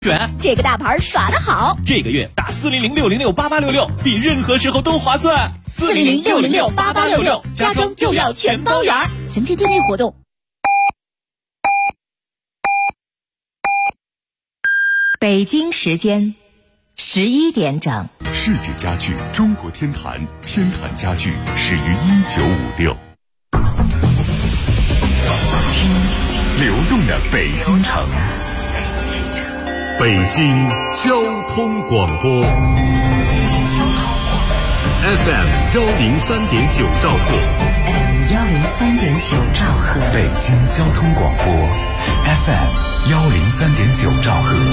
这个大牌耍得好， 这个月打400-606-8866，比任何时候都划算。 400-606-8866，家装就要全包圆。详情店内活动。 北京时间11点整。 世界家具中国天坛，天坛家具始于1956。听流动的北京城。北京交通广播 FM 103.9兆赫 FM 103.9兆赫， 北京交通广播 FM 103.9兆赫。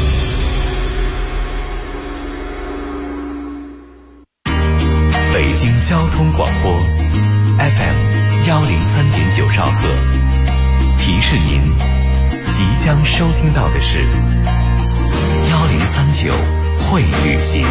北京交通广播 FM 103.9兆赫，提示您即将收听到的是1039会旅行。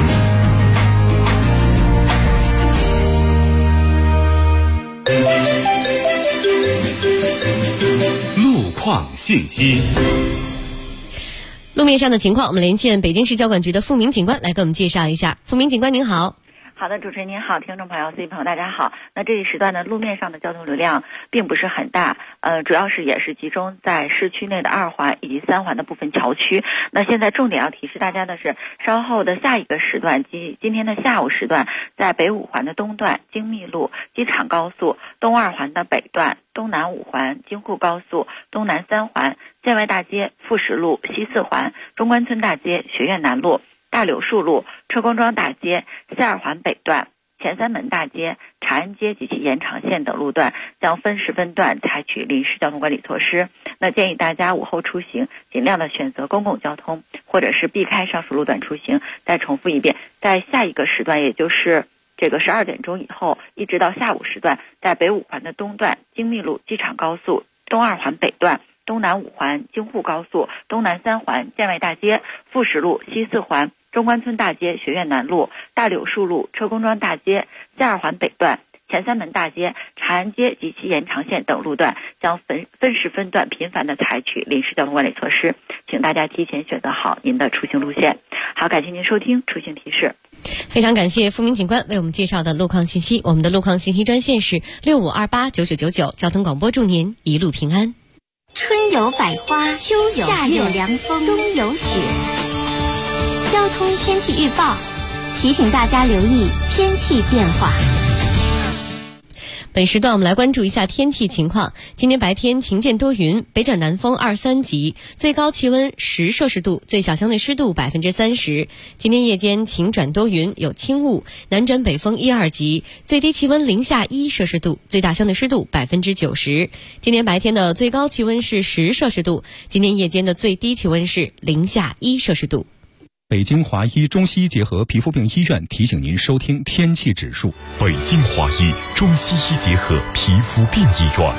路况信息。 路面上的情况，我们连线北京市交管局的付明警官来给我们介绍一下。付明警官您好。 好的，主持人您好，听众朋友、司机朋友大家好。那这一时段呢，路面上的交通流量并不是很大，主要是也是集中在市区内的2环以及3环的部分桥区。那现在重点要提示大家的是，稍后的下一个时段及今天的下午时段，在北5环的东段、京密路、机场高速、东2环的北段、东南5环、京沪高速、东南3环、建外大街、富实路、西4环、中关村大街、学院南路、大柳树路、车公庄大街、西2环北段、前三门大街、长安街及其延长线等路段将分时分段采取临时交通管理措施。那建议大家午后出行尽量的选择公共交通，或者是避开上述路段出行。再重复一遍，在下一个时段，也就是这个12点钟以后，一直到下午时段，在北5环的东段、京密路、机场高速、东2环北段、东南5环、京沪高速、东南3环、建外大街、富实路、西4环、中关村大街、学院南路、大柳树路、车公庄大街、西2环北段、前三门大街、长安街及其延长线等路段将分时分段频繁的采取临时交通管理措施，请大家提前选择好您的出行路线。好，感谢您收听出行提示。 非常感谢付明警官为我们介绍的路况信息。我们的路况信息专线是65289999，交通广播祝您一路平安。 春有百花，秋有夏有凉风，冬有雪。交通天气预报提醒大家留意天气变化。 本时段我们来关注一下天气情况。今天白天晴间多云，北转南风2、3级，最高气温10摄氏度，最小相对湿度30%。今天夜间晴转多云，有轻雾，南转北风1、2级，最低气温零下1摄氏度，最大相对湿度90%。今天白天的最高气温是10摄氏度，今天夜间的最低气温是零下1摄氏度。 北京华医中西医结合皮肤病医院提醒您收听天气指数。 北京华医中西医结合皮肤病医院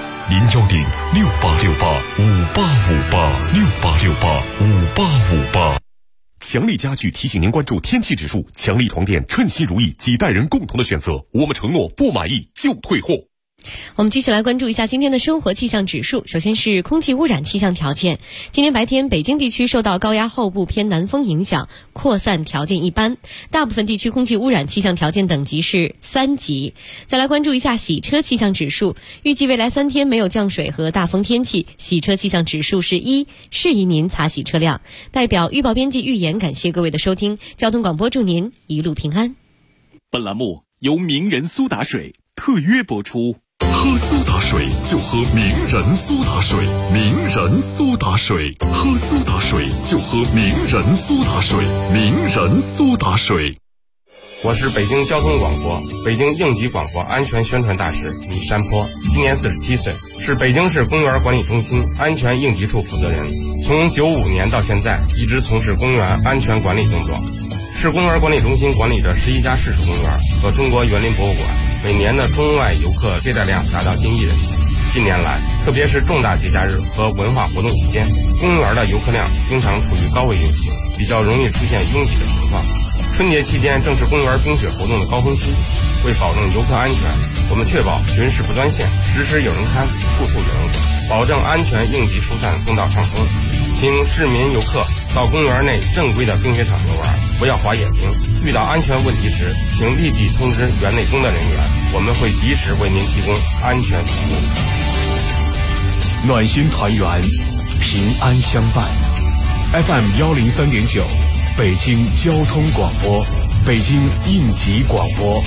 ，010-6868-5858，6858-5858。强力家具提醒您关注天气指数，强力床垫称心如意，几代人共同的选择。我们承诺不满意就退货。 我们继续来关注一下今天的生活气象指数。首先是空气污染气象条件。今天白天北京地区受到高压后部偏南风影响，扩散条件一般，大部分地区空气污染气象条件等级是3级。再来关注一下洗车气象指数。预计未来3天没有降水和大风天气，洗车气象指数是1，适宜您擦洗车辆。代表预报编辑预言感谢各位的收听，交通广播祝您一路平安。 本栏目由名人苏打水特约播出。 喝苏打水就喝名人苏打水，名人苏打水，喝苏打水就喝名人苏打水，名人苏打水。 我是北京交通广播、北京应急广播安全宣传大使李山坡，今年47岁，是北京市公园管理中心安全应急处负责人。从95年到现在，一直从事公园安全管理工作。市公园管理中心管理着11家市属公园和中国园林博物馆，每年的中外游客接待量达到近1亿人次。近年来，特别是重大节假日和文化活动期间，公园的游客量经常处于高位运行，比较容易出现拥挤的情况。春节期间正是公园冰雪活动的高峰期，为保证游客安全，我们确保巡视不断线，时时有人看，处处有人管，保证安全应急疏散通道畅通。 请市民游客到公园内正规的冰雪场游玩，不要滑野冰。遇到安全问题时，请立即通知园内工作人员，我们会及时为您提供安全服务。 暖心团圆，平安相伴。FM 103.9，北京交通广播，北京应急广播。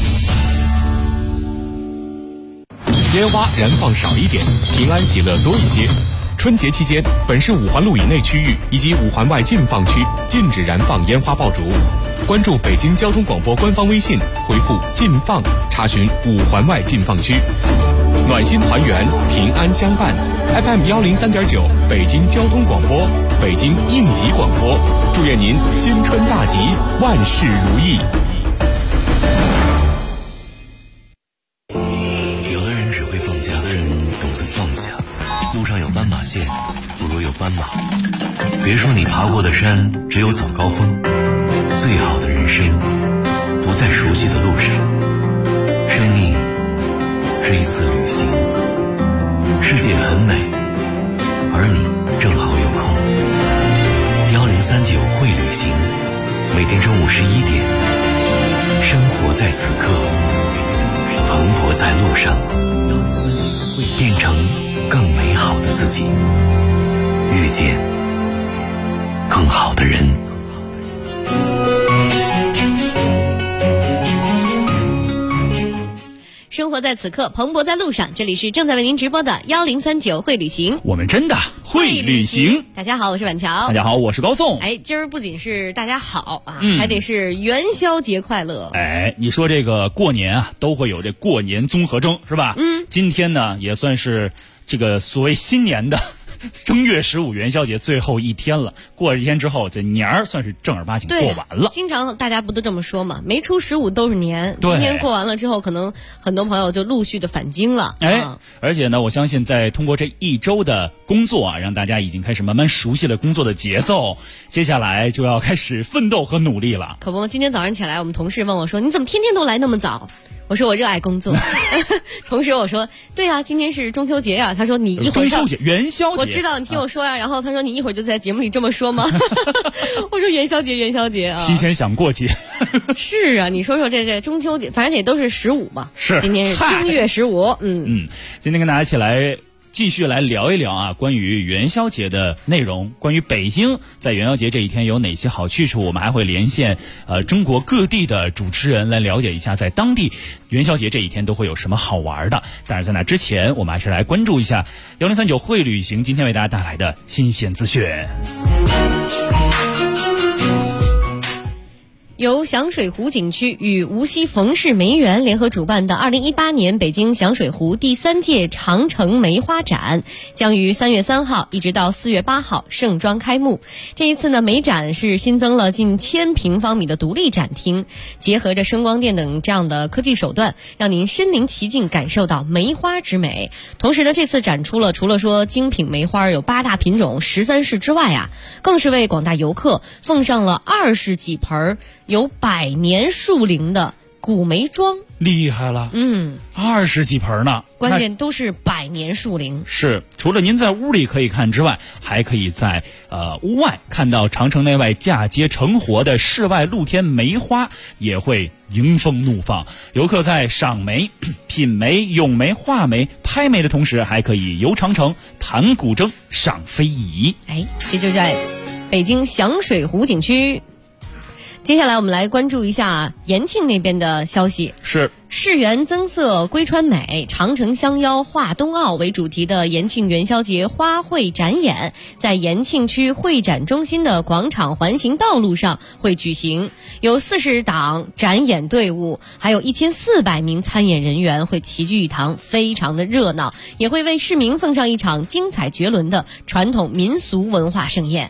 烟花燃放少一点，平安喜乐多一些。春节期间，本市5环路以内区域以及5环外禁放区禁止燃放烟花爆竹。关注北京交通广播官方微信，回复“禁放”查询5环外禁放区。暖心团圆，平安相伴。FM 103.9，北京交通广播，北京应急广播。祝愿您新春大吉，万事如意。 有的人只会放假，有的人懂得放下。路上有斑马线，不如有斑马。别说你爬过的山只有早高峰，最好的人生不在熟悉的路上。生命是一次旅行，世界很美，而你正好有空。1039会旅行，每天中午11点，生活在此刻，蓬勃在路上，变成更美好的自己，遇见更好的人。 生活在此刻，蓬勃在路上。这里是正在为您直播的1039会旅行， 我们真的会旅行。 大家好，我是板桥。 大家好，我是高颂。 今儿不仅是大家好啊，还得是元宵节快乐。 你说这个过年啊，都会有这过年综合征，是吧？今天呢，也算是这个所谓新年的正月15元宵节最后一天了。过了一天之后，这年儿算是正儿八经过完了。 经常大家不都这么说嘛，没出15都是年。今天过完了之后，可能很多朋友就陆续的返京了。 而且呢，我相信在通过这一周的工作啊，让大家已经开始慢慢熟悉了工作的节奏，接下来就要开始奋斗和努力了。 可不，今天早上起来，我们同事问我说：“你怎么天天都来那么早？”我说我热爱工作。同时我说对啊，今天是中秋节啊。他说你一会儿中秋节元宵节， 我知道，你听我说呀。然后他说你一会儿就在节目里这么说吗？我说元宵节啊， 提前想过节。 是啊，你说这中秋节，反正也都是15嘛。 是， 今天是正月15。 今天跟大家一起来继续来聊一聊啊，关于元宵节的内容，关于北京在元宵节这一天有哪些好去处，我们还会连线中国各地的主持人来了解一下，在当地元宵节这一天都会有什么好玩的。但是在那之前，我们还是来关注一下1039会旅行今天为大家带来的新鲜资讯。 由响水湖景区与无锡冯氏梅园联合主办的2018年北京响水湖第3届长城梅花展将于3月3号一直到4月8号盛装开幕。这一次呢，梅展是新增了近1000平方米的独立展厅，结合着声光电等这样的科技手段，让您身临其境感受到梅花之美。同时呢，这次展出了除了说精品梅花有8大品种13式之外啊，更是为广大游客奉上了20几盆有100年树龄的古梅庄。 厉害了，20几盆呢， 关键都是100年树龄。 是，除了您在屋里可以看之外，还可以在屋外看到长城内外嫁接成活的室外露天梅花，也会迎风怒放。游客在赏梅、品梅、咏梅、画梅、拍梅的同时，还可以游长城、弹古筝、赏非遗。 这就在北京响水湖景区。接下来我们来关注一下延庆那边的消息。 是世园增色归川美，长城相邀画冬奥为主题的延庆元宵节花卉展演在延庆区会展中心的广场环形道路上会举行，有40档展演队伍，还有1400名参演人员会齐聚一堂，非常的热闹，也会为市民奉上一场精彩绝伦的传统民俗文化盛宴。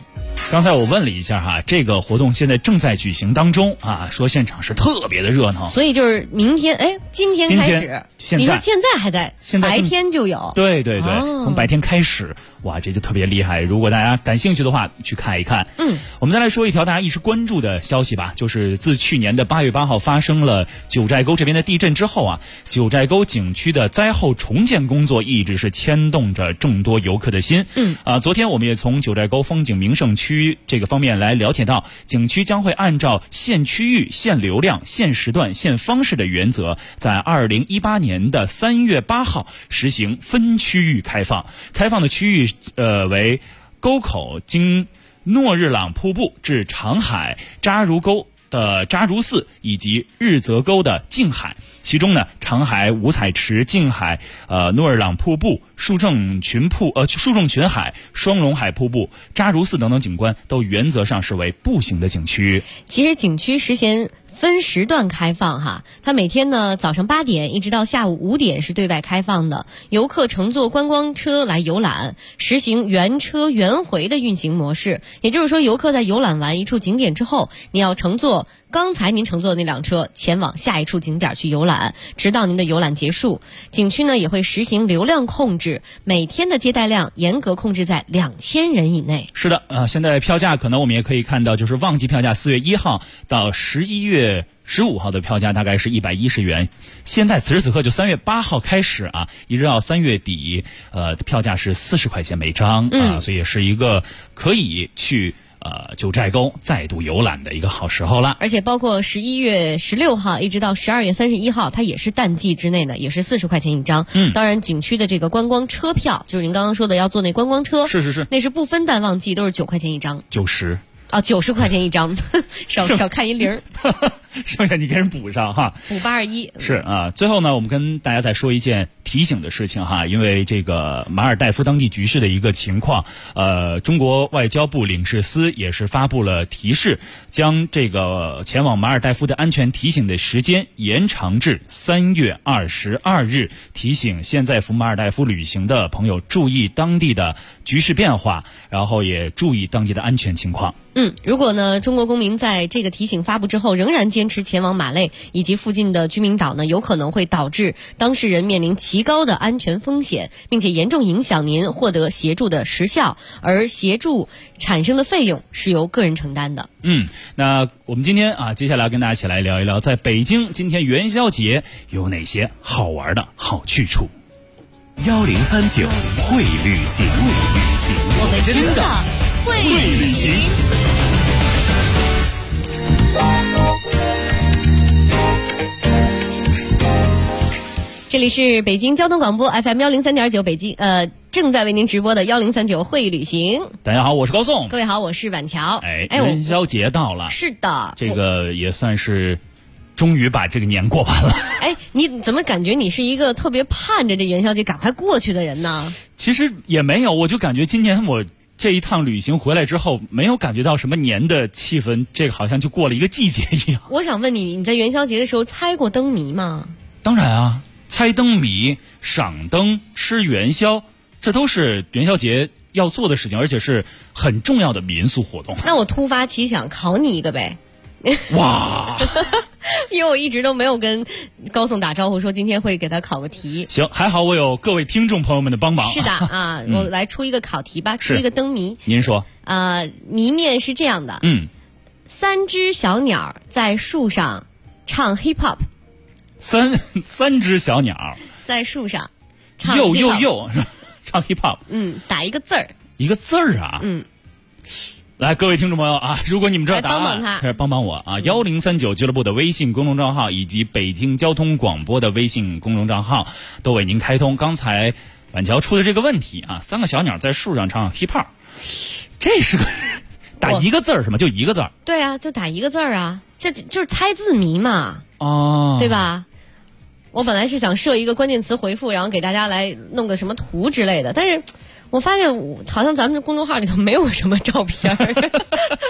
刚才我问了一下哈，这个活动现在正在举行当中啊，说现场是特别的热闹。 所以就是明天，今天开始，你说现在还在，白天就有。 对对对，从白天开始，哇，这就特别厉害。如果大家感兴趣的话，去看一看。我们再来说一条大家一直关注的消息吧，就是自去年的8月8号发生了九寨沟这边的地震之后啊，九寨沟景区的灾后重建工作一直是牵动着众多游客的心。昨天我们也从九寨沟风景名胜区这个方面来了解到，景区将会按照限区域、限流量、限时段、限方式的原则，在2018年的3月8号实行分区域开放。开放的区域为沟口经诺日朗瀑布至长海扎如沟的扎如寺以及日泽沟的静海，其中呢，长海五彩池、静海、诺日朗瀑布、树正群海、双龙海瀑布、扎如寺等等景观都原则上是为步行的景区。 其实景区实行分时段开放哈，它每天呢早上8点一直到下午5点是对外开放的，游客乘坐观光车来游览，实行原车原回的运行模式。也就是说，游客在游览完一处景点之后，你要乘坐刚才您乘坐的那辆车前往下一处景点去游览，直到您的游览结束。景区呢也会实行流量控制，每天的接待量严格控制在2000人以内。 是的，现在票价可能我们也可以看到，就是旺季票价4月1号到11月15号的票价大概是110元。现在此时此刻就3月8号开始啊，一直到3月底，票价是40块钱每张啊，所以也是一个可以去九寨沟再度游览的一个好时候了。 而且包括11月16号一直到12月31号，它也是淡季之内的，也是40块钱一张。当然景区的这个观光车票，就是您刚刚说的要坐那观光车， 是， 那是不分淡旺季，都是9块钱一张。90块钱一张，少看一零。 剩下你给人补上哈， 补821。 是啊，最后呢，我们跟大家再说一件提醒的事情哈，因为这个马尔代夫当地局势的一个情况，中国外交部领事司也是发布了提示，将这个前往马尔代夫的安全提醒的时间延长至3月22日，提醒现在赴马尔代夫旅行的朋友注意当地的局势变化，然后也注意当地的安全情况。 如果呢中国公民在这个提醒发布之后仍然坚持前往马累以及附近的居民岛呢，有可能会导致当事人面临极高的安全风险，并且严重影响您获得协助的时效，而协助产生的费用是由个人承担的。 那我们今天接下来跟大家一起来聊一聊，在北京今天元宵节有哪些好玩的好去处。 1039会旅行， 我们真的会旅行。这里是北京交通广播 FM 103.9，北京正在为您直播的1039会旅行。 大家好，我是高颂。 各位好，我是板桥。 元宵节到了， 是的， 这个也算是终于把这个年过完了。 你怎么感觉你是一个特别盼着这元宵节赶快过去的人呢？ 其实也没有，我就感觉今年我这一趟旅行回来之后，没有感觉到什么年的气氛，这个好像就过了一个季节一样。 我想问你，你在元宵节的时候猜过灯谜吗？ 当然啊，猜灯谜、赏灯、吃元宵，这都是元宵节要做的事情，而且是很重要的民俗活动。 那我突发奇想考你一个呗。 哇！ 因为我一直都没有跟高颂打招呼，说今天会给他考个题。 行，还好我有各位听众朋友们的帮忙。 是的啊，我来出一个考题吧，出一个灯谜。 您说。 谜面是这样的。3只小鸟在树上唱 hip hop。 三只小鸟在树上唱 hip hop。唱 hip hop。 打一个字儿。 一个字儿啊。来，各位听众朋友啊，如果你们知道答案，帮帮我啊！1039俱乐部的微信公众账号以及北京交通广播的微信公众账号都为您开通。刚才板桥出的这个问题啊，3个小鸟在树上唱 hip hop， 这是个打一个字儿是吗？就一个字儿？ 对啊，就打一个字儿啊，这就是猜字谜嘛。对吧？我本来是想设一个关键词回复，然后给大家来弄个什么图之类的，但是我发现好像咱们这公众号里头没有什么照片。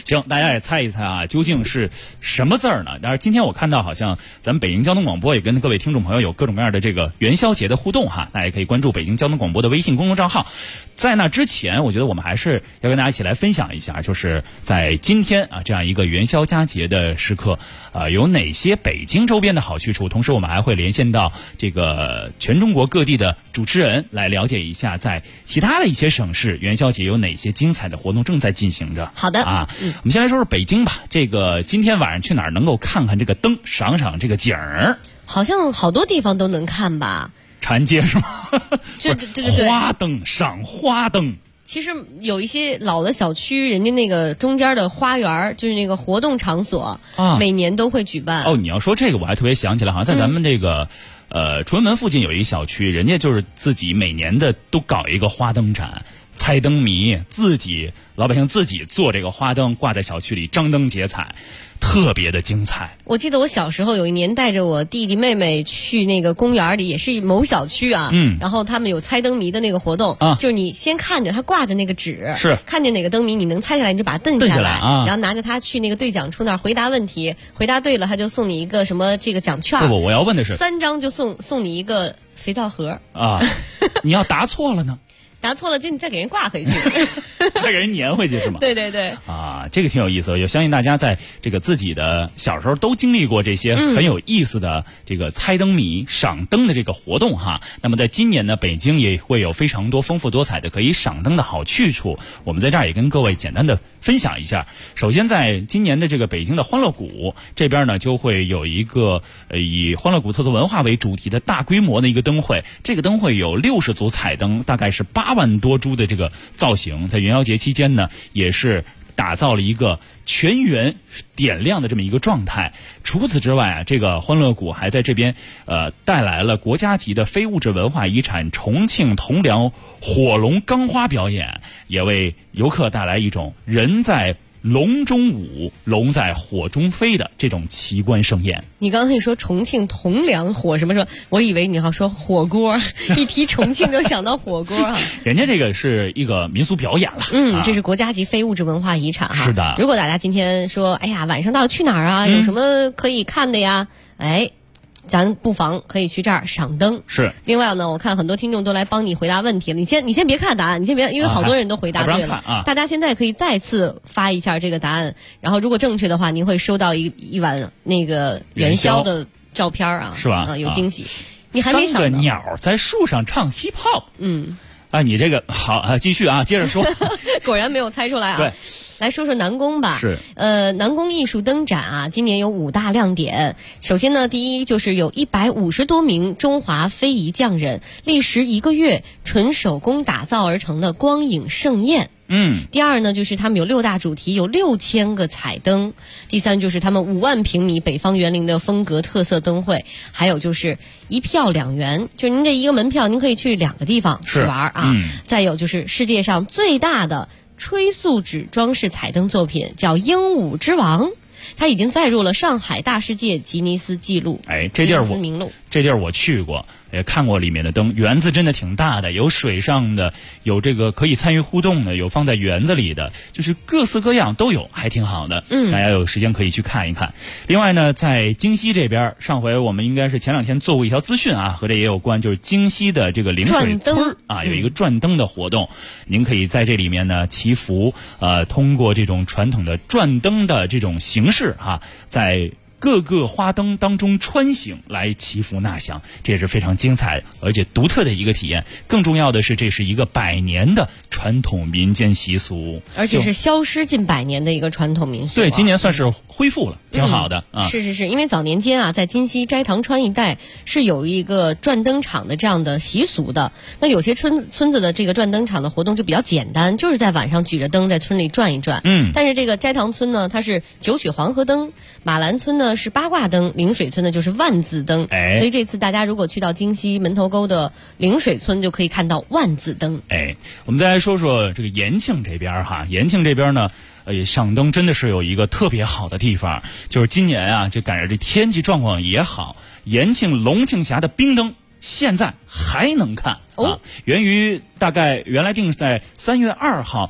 行，大家也猜一猜啊，究竟是什么字儿呢？但是今天我看到好像咱们北京交通广播也跟各位听众朋友有各种各样的这个元宵节的互动哈，大家也可以关注北京交通广播的微信公众账号。在那之前，我觉得我们还是要跟大家一起来分享一下，就是在今天啊这样一个元宵佳节的时刻，有哪些北京周边的好去处？同时，我们还会连线到这个全中国各地的主持人，来了解一下在其他的一些省市元宵节有哪些精彩的活动正在进行着。 好的啊，我们先来说说北京吧。这个今天晚上去哪儿能够看看这个灯，赏赏这个景儿？ 好像好多地方都能看吧。 长安街是吗？ 对， 花灯，赏花灯。 其实有一些老的小区，人家那个中间的花园，就是那个活动场所，每年都会举办。 哦，你要说这个，我还特别想起来，好像在咱们这个崇文门附近有一个小区，人家就是自己每年的都搞一个花灯展，猜灯谜，老百姓自己做这个花灯，挂在小区里张灯结彩，特别的精彩。 我记得我小时候有一年带着我弟弟妹妹去那个公园里，也是某小区啊，然后他们有猜灯谜的那个活动，就是你先看着他挂着那个纸， 是看见哪个灯谜你能猜下来，你就把它蹬下来，然后拿着它去那个对讲处那儿回答问题，回答对了他就送你一个什么这个奖券。 不，我要问的是 3张就送你一个肥皂盒啊，你要答错了呢？ 答错了就你再给人挂回去再给人粘回去是吗？ 对对对啊，这个挺有意思的。我相信大家在这个自己的小时候都经历过这些很有意思的这个猜灯谜、赏灯的这个活动哈。那么在今年呢，北京也会有非常多丰富多彩的可以赏灯的好去处，我们在这儿也跟各位简单的分享一下。首先在今年的这个北京的欢乐谷这边呢，就会有一个以欢乐谷特色文化为主题的大规模的一个灯会。这个灯会有60组彩灯，大概是8万多株的这个造型，在元宵节期间呢，也是打造了一个全员点亮的这么一个状态。除此之外啊，这个欢乐谷还在这边带来了国家级的非物质文化遗产重庆铜梁火龙钢花表演，也为游客带来一种人在龙中舞，龙在火中飞的这种奇观盛宴。 你刚才说重庆铜梁火什么说，我以为你要说火锅，一提重庆就想到火锅啊。 人家这个是一个民俗表演了， 这是国家级非物质文化遗产哈。 是的。 如果大家今天说，哎呀，晚上到底去哪儿啊？有什么可以看的呀？咱不妨可以去这儿赏灯。 是。 另外呢，我看很多听众都来帮你回答问题了。你先别看答案，因为好多人都回答对了。大家现在可以再次发一下这个答案，然后如果正确的话，您会收到一碗那个元宵的照片啊， 是吧？ 有惊喜。你还没想到 3个鸟在树上唱 hip hop。你这个好继续啊，接着说。 果然没有猜出来啊。 对。 来说说南宫吧。 是。 南宫艺术灯展啊，今年有5大亮点。首先呢，第一就是有150多名中华非遗匠人，历时1个月，纯手工打造而成的光影盛宴。第二呢，就是他们有6大主题，有6000个彩灯。第三就是他们5万平米北方园林的风格特色灯会，还有就是1票2元，就您这一个门票，您可以去2个地方去玩啊。再有就是世界上最大的吹塑纸装饰彩灯作品，叫鹦鹉之王，它已经载入了上海大世界吉尼斯纪录。 这地儿我去过，也看过里面的灯，园子真的挺大的，有水上的，有这个可以参与互动的，有放在园子里的，就是各式各样都有，还挺好的。大家有时间可以去看一看。另外呢，在京西这边，上回我们应该是前2天做过一条资讯啊，和这也有关，就是京西的这个陵水村啊，有一个转灯的活动，您可以在这里面呢祈福，通过这种传统的转灯的这种形式啊，在各个花灯当中穿行来祈福纳香，这也是非常精彩而且独特的一个体验。更重要的是，这是一个100年的传统民间习俗， 而且是消失近100年的一个传统民俗。 对，今年算是恢复了，挺好的啊。 是，因为早年间啊，在金溪斋堂川一带是有一个转灯场的这样的习俗的。那有些村子的这个转灯场的活动就比较简单，就是在晚上举着灯在村里转一转。但是这个斋堂村呢，它是9曲黄河灯，马兰村呢是八卦灯，陵水村呢就是万字灯。所以这次大家如果去到京西门头沟的陵水村，就可以看到万字灯。 我们再来说说这个延庆这边哈，延庆这边呢，赏灯真的是有一个特别好的地方，就是今年啊，这赶上这天气状况也好，延庆龙庆峡的冰灯现在还能看啊，源于大概原来定在3月2号。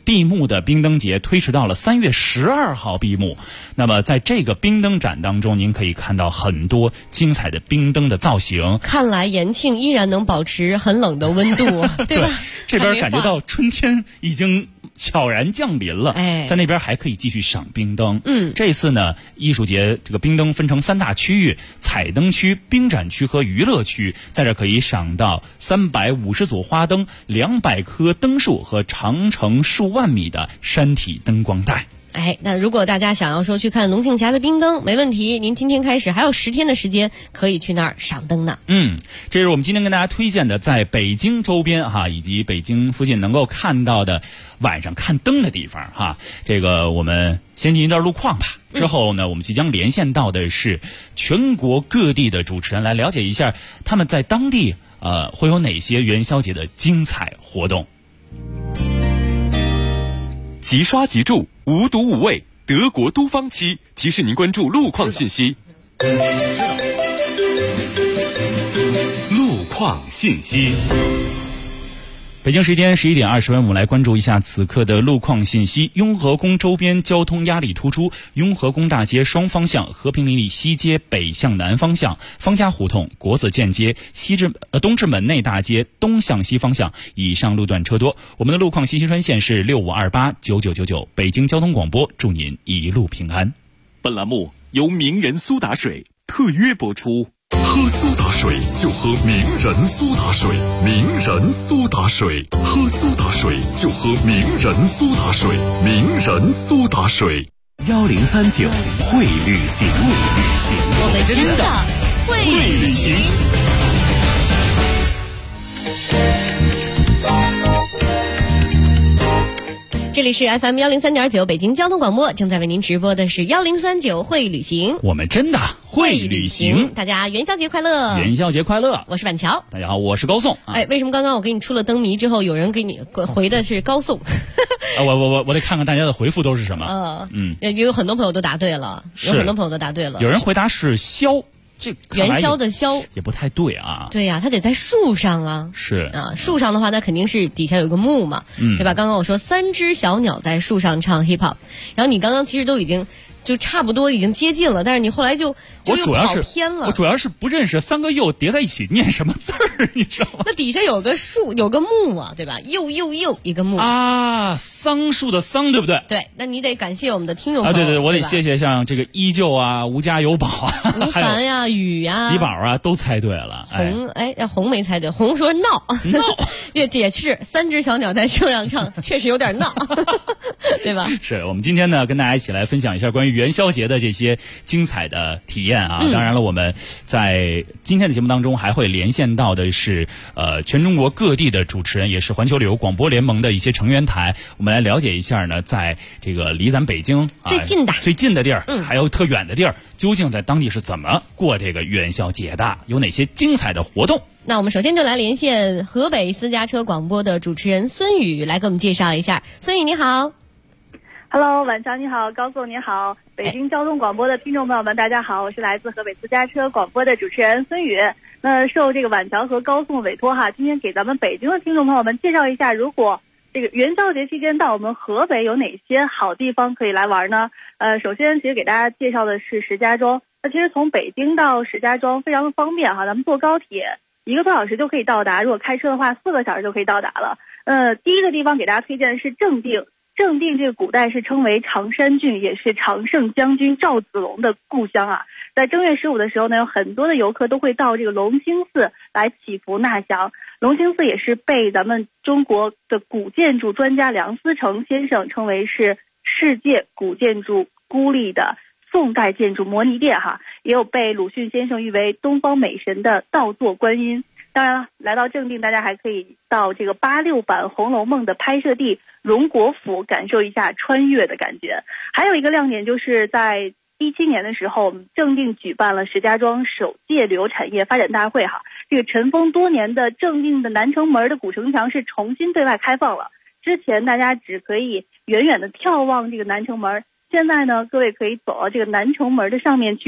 闭幕的冰灯节推迟到了3月12号闭幕。那么在这个冰灯展当中，您可以看到很多精彩的冰灯的造型。 看来延庆依然能保持很冷的温度，对吧？ 这边感觉到春天已经悄然降临了，在那边还可以继续赏冰灯。这次呢，艺术节这个冰灯分成3大区域：彩灯区、冰展区和娱乐区。在这可以赏到350组花灯、200棵灯树和长程数万米的山体灯光带。 那如果大家想要说去看龙庆峡的冰灯，没问题，您今天开始还有10天的时间可以去那儿赏灯呢。 这是我们今天跟大家推荐的在北京周边以及北京附近能够看到的晚上看灯的地方这个我们先进一段路况吧。之后呢，我们即将连线到的是全国各地的主持人，来了解一下他们在当地会有哪些元宵节的精彩活动。 即刷即住，无毒无味，德国都方漆提示您关注路况信息。路况信息。 北京时间11点20分，我们来关注一下此刻的路况信息。雍和宫周边交通压力突出，雍和宫大街双方向、和平里西街北向南方向、方家胡同、国子监街、东直门内大街东向西方向以上路段车多。我们的路况信息专线是65289999，北京交通广播，祝您一路平安。 本栏目由名人苏打水特约播出。喝苏打水就喝名人苏打水，名人苏打水，喝苏打水就喝名人苏打水，名人苏打水。1039会旅行， 我们真的会旅行。 这里是 FM 103.9北京交通广播，正在为您直播的是1039会旅行， 我们真的会旅行。 大家元宵节快乐！ 元宵节快乐！ 我是板桥， 大家好，我是高颂。 为什么刚刚我给你出了灯谜之后，有人给你回的是高颂？ 我得看看大家的回复都是什么。 有很多朋友都答对了，有人回答是宵。这元宵的宵也不太对啊。 对呀，它得在树上啊。 是啊， 树上的话，那肯定是底下有一个木嘛，对吧？刚刚我说3只小鸟在树上唱 hip hop， 然后你刚刚其实都已经就差不多已经接近了，但是你后来就又跑偏了。 我主要是不认识3个又叠在一起念什么字儿，你知道吗？ 那底下有个树，有个木啊，对吧？又一个木啊，桑树的桑，对不对？ 对，那你得感谢我们的听众朋友。 对，我得谢谢像这个依旧啊、无家有宝啊、 吴凡呀、雨呀、 喜宝啊，都猜对了。 红没猜对，红说闹，也是3只小鸟在树上唱，确实有点闹，对吧？ 是我们今天呢，跟大家一起来分享一下关于元宵节的这些精彩的体验啊。当然了，我们在今天的节目当中还会连线到的是全中国各地的主持人，也是环球旅游广播联盟的一些成员台，我们来了解一下呢，在这个离咱北京最近的地儿，还有特远的地儿，究竟在当地是怎么过这个元宵节的，有哪些精彩的活动。 那我们首先就来连线河北私家车广播的主持人孙宇，来给我们介绍一下。孙宇你好。 Hello， 晚上你好，高颂你好，北京交通广播的听众朋友们，大家好，我是来自河北私家车广播的主持人孙宇。那受这个晚桥和高颂委托今天给咱们北京的听众朋友们介绍一下，如果这个元宵节期间到我们河北有哪些好地方可以来玩呢？首先其实给大家介绍的是石家庄。那其实从北京到石家庄非常的方便咱们坐高铁1个多小时就可以到达，如果开车的话4个小时就可以到达了。第一个地方给大家推荐的是正定。正定这个古代是称为常山郡，也是常胜将军赵子龙的故乡啊。在正月15的时候呢，有很多的游客都会到这个龙兴寺来祈福纳祥。龙兴寺也是被咱们中国的古建筑专家梁思成先生称为是世界古建筑孤立的宋代建筑模拟殿也有被鲁迅先生誉为东方美神的倒坐观音。当然了，来到正定，大家还可以到这个86版《红楼梦》的拍摄地荣国府感受一下穿越的感觉。还有一个亮点就是在17年的时候，我们正定举办了石家庄首届旅游产业发展大会这个尘封多年的正定的南城门的古城墙是重新对外开放了。之前大家只可以远远的眺望这个南城门，现在呢，各位可以走到这个南城门的上面去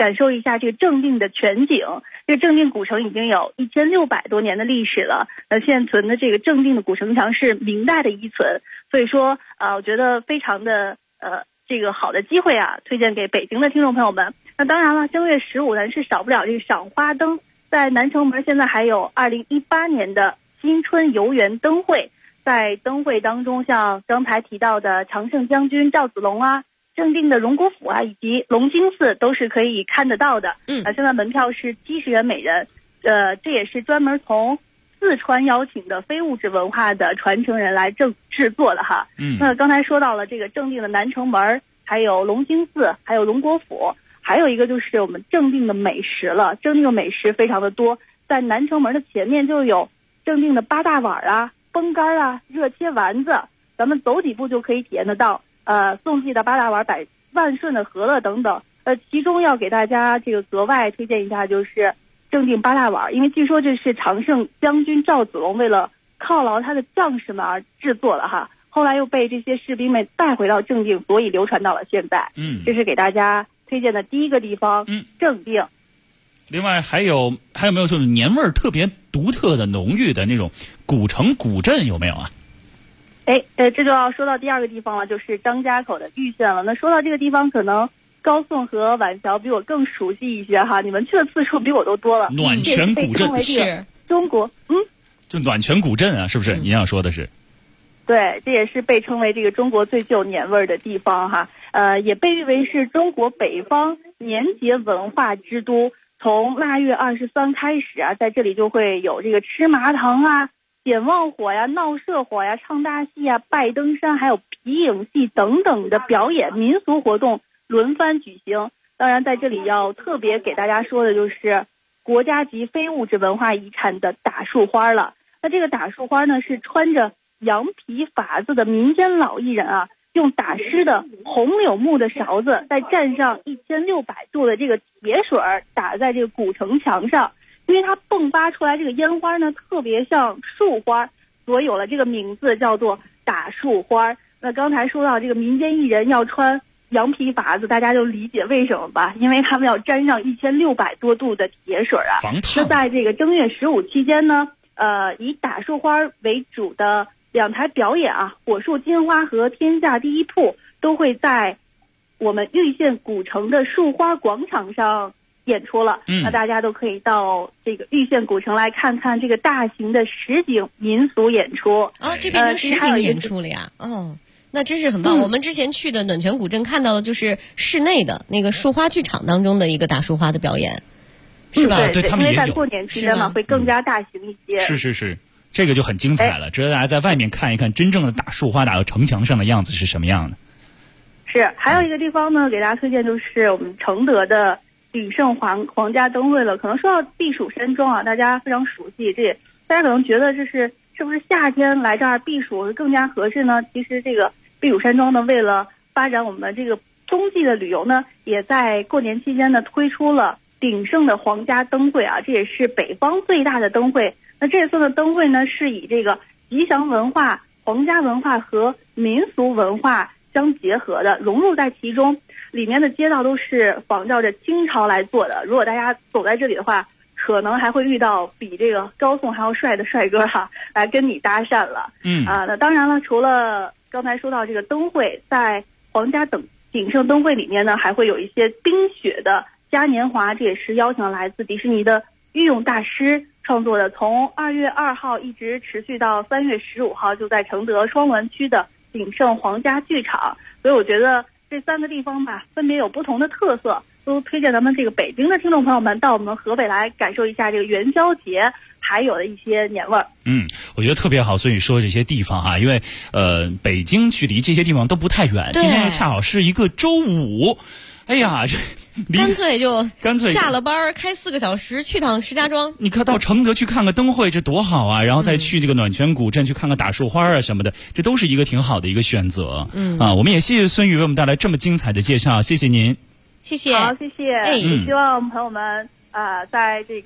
感受一下这个正定的全景。这个正定古城已经有1600多年的历史了，现存的这个正定的古城墙是明代的遗存，所以说我觉得非常的这个好的机会啊，推荐给北京的听众朋友们。那当然了，正月15呢是少不了这个赏花灯，在南城门现在还有2018年的新春游园灯会，在灯会当中，像刚才提到的常胜将军赵子龙啊，正定的荣国府啊，以及龙兴寺都是可以看得到的。现在门票是70元每人，这也是专门从四川邀请的非物质文化的传承人来制作的哈。那刚才说到了这个正定的南城门，还有龙兴寺，还有荣国府，还有一个就是我们正定的美食了。正定的美食非常的多，在南城门的前面就有正定的八大碗啊、崩干啊、热切丸子，咱们走几步就可以体验得到。宋记的八大碗、百万顺的饸饹等等。其中要给大家这个格外推荐一下，就是正定八大碗，因为据说这是常胜将军赵子龙为了犒劳他的将士们而制作的哈，后来又被这些士兵们带回到正定，所以流传到了现在。这是给大家推荐的第一个地方，正定。 另外还有没有就是年味儿特别独特的浓郁的那种古城古镇有没有啊？ 这就要说到第二个地方了，就是张家口的玉县了。那说到这个地方，可能高颂和晚晓比我更熟悉一些哈，你们去的次数比我都多了。 暖泉古镇是中国， 就暖泉古镇啊，是不是？您要说的是？ 对，这也是被称为这个中国最具有年味儿的地方哈。也被誉为是中国北方年节文化之都。从腊月23开始啊，在这里就会有这个吃麻糖啊、点旺火呀、闹社火呀、唱大戏啊、拜登山，还有皮影戏等等的表演民俗活动轮番举行。当然在这里要特别给大家说的就是国家级非物质文化遗产的打树花了。那这个打树花呢，是穿着羊皮筏子的民间老艺人啊，用打湿的红柳木的勺子，再蘸上1600度的这个铁水打在这个古城墙上，因为它迸发出来这个烟花呢特别像树花，所以有了这个名字叫做打树花。那刚才说到这个民间艺人要穿羊皮筏子，大家就理解为什么吧，因为他们要沾上1600多度的铁水啊。那在这个正月15期间呢，以打树花为主的2台表演啊，火树金花和天下第一铺都会在我们玉县古城的树花广场上演出了。那大家都可以到这个玉县古城来看看这个大型的实景民俗演出。 这变成实景演出了呀？那真是很棒。我们之前去的暖泉古镇看到的就是室内的那个树花剧场当中的一个打树花的表演，是吧？ 对， 他们也有。 因为在过年期间嘛，会更加大型一些。 是。这个就很精彩了，值得大家在外面看一看真正的打树花打到城墙上的样子是什么样的。 是，还有一个地方呢，给大家推荐就是我们承德的鼎盛皇家灯会了。可能说到避暑山庄啊，大家非常熟悉，大家可能觉得是不是夏天来这儿避暑是更加合适呢？其实这个避暑山庄呢，为了发展我们这个冬季的旅游呢，也在过年期间呢推出了鼎盛的皇家灯会啊，这也是北方最大的灯会。那这次的灯会呢，是以这个吉祥文化、皇家文化和民俗文化相结合的，融入在其中。里面的街道都是仿照着清朝来做的。如果大家走在这里的话，可能还会遇到比这个高颂还要帅的帅哥来跟你搭讪了。那当然了，除了刚才说到这个灯会，在皇家鼎盛灯会里面呢，还会有一些冰雪的嘉年华，这也是邀请了来自迪士尼的御用大师创作的，从2月2号一直持续到3月15号，就在承德双滦区的鼎盛皇家剧场。所以我觉得这3个地方吧，分别有不同的特色，都推荐咱们这个北京的听众朋友们到我们河北来感受一下这个元宵节还有的一些年味儿。 我觉得特别好，所以说这些地方哈，因为北京距离这些地方都不太远，今天恰好是一个周五。哎呀，这干脆下了班开4个小时去趟石家庄。 你看到承德去看个灯会，这多好啊！然后再去这个暖泉古镇去看看打树花啊什么的，这都是一个挺好的一个选择。我们也谢谢孙宇为我们带来这么精彩的介绍，谢谢您。 谢谢。 好，谢谢。也希望朋友们在这个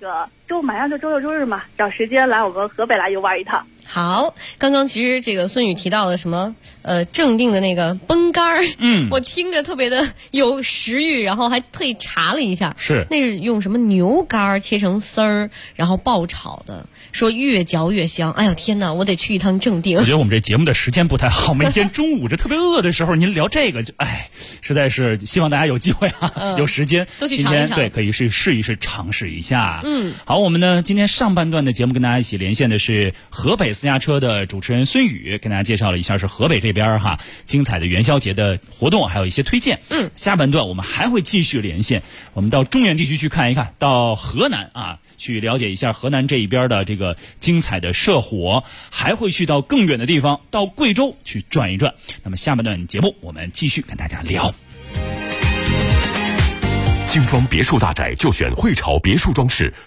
马上就周六周日嘛，找时间来我们河北来游玩一趟。 好，刚刚其实这个孙宇提到了什么正定的那个崩干儿，我听着特别的有食欲，然后还特意查了一下， 是那是用什么牛肝切成丝儿，然后爆炒的，说越嚼越香。哎呦天哪，我得去一趟正定。 我觉得我们这节目的时间不太好，每天中午这特别饿的时候，您聊这个就实在是希望大家有机会有时间都去尝一尝， 今天对可以试一试，尝试一下。好，我们呢今天上半段的节目跟大家一起连线的是河北私家车的主持人孙宇，跟大家介绍了一下是河北这边精彩的元宵节的活动，还有一些推荐。下半段我们还会继续连线，我们到中原地区去看一看，到河南去了解一下河南这一边的这个精彩的社火，还会去到更远的地方，到贵州去转一转。那么下半段节目我们继续跟大家聊。 精装别墅大宅就选汇潮别墅装饰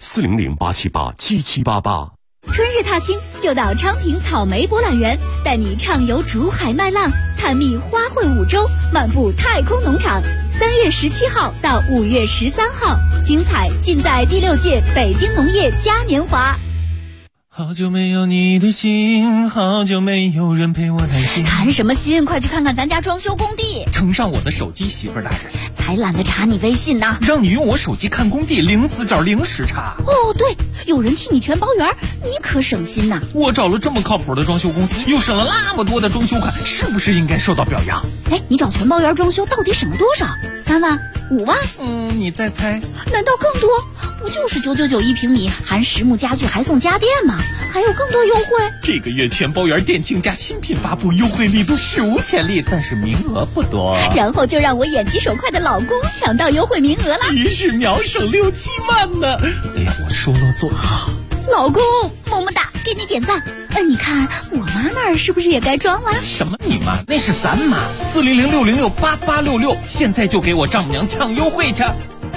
，400-878-7788。 春日踏青就到昌平草莓博览园，带你畅游竹海麦浪，探秘花卉五洲，漫步太空农场。3月17号到5月13号，精彩尽在第6届北京农业嘉年华。 好久没有你的心，好久没有人陪我谈心。 谈什么心？快去看看咱家装修工地。 呈上我的手机，媳妇儿大人。 才懒得查你微信呢。 让你用我手机看工地，0死角0时差。 哦，对，有人替你全包圆，你可省心呐。 我找了这么靠谱的装修公司，又省了那么多的装修款，是不是应该受到表扬？ 你找全包圆装修到底省了多少？3万、5万？ 你再猜。 难道更多？不就是999一平米，含实木家具还送家电吗？还有更多优惠。 这个月全包圆店庆家新品发布，优惠力度史无前例，但是名额不多。 然后就让我眼疾手快的老公抢到优惠名额了， 一日秒省6、7万呢！哎呀，我说了做好。 老公，么么哒，给你点赞。你看我妈那儿是不是也该装了？ 什么你妈？那是咱妈。400-606-8866，现在就给我丈母娘抢优惠去。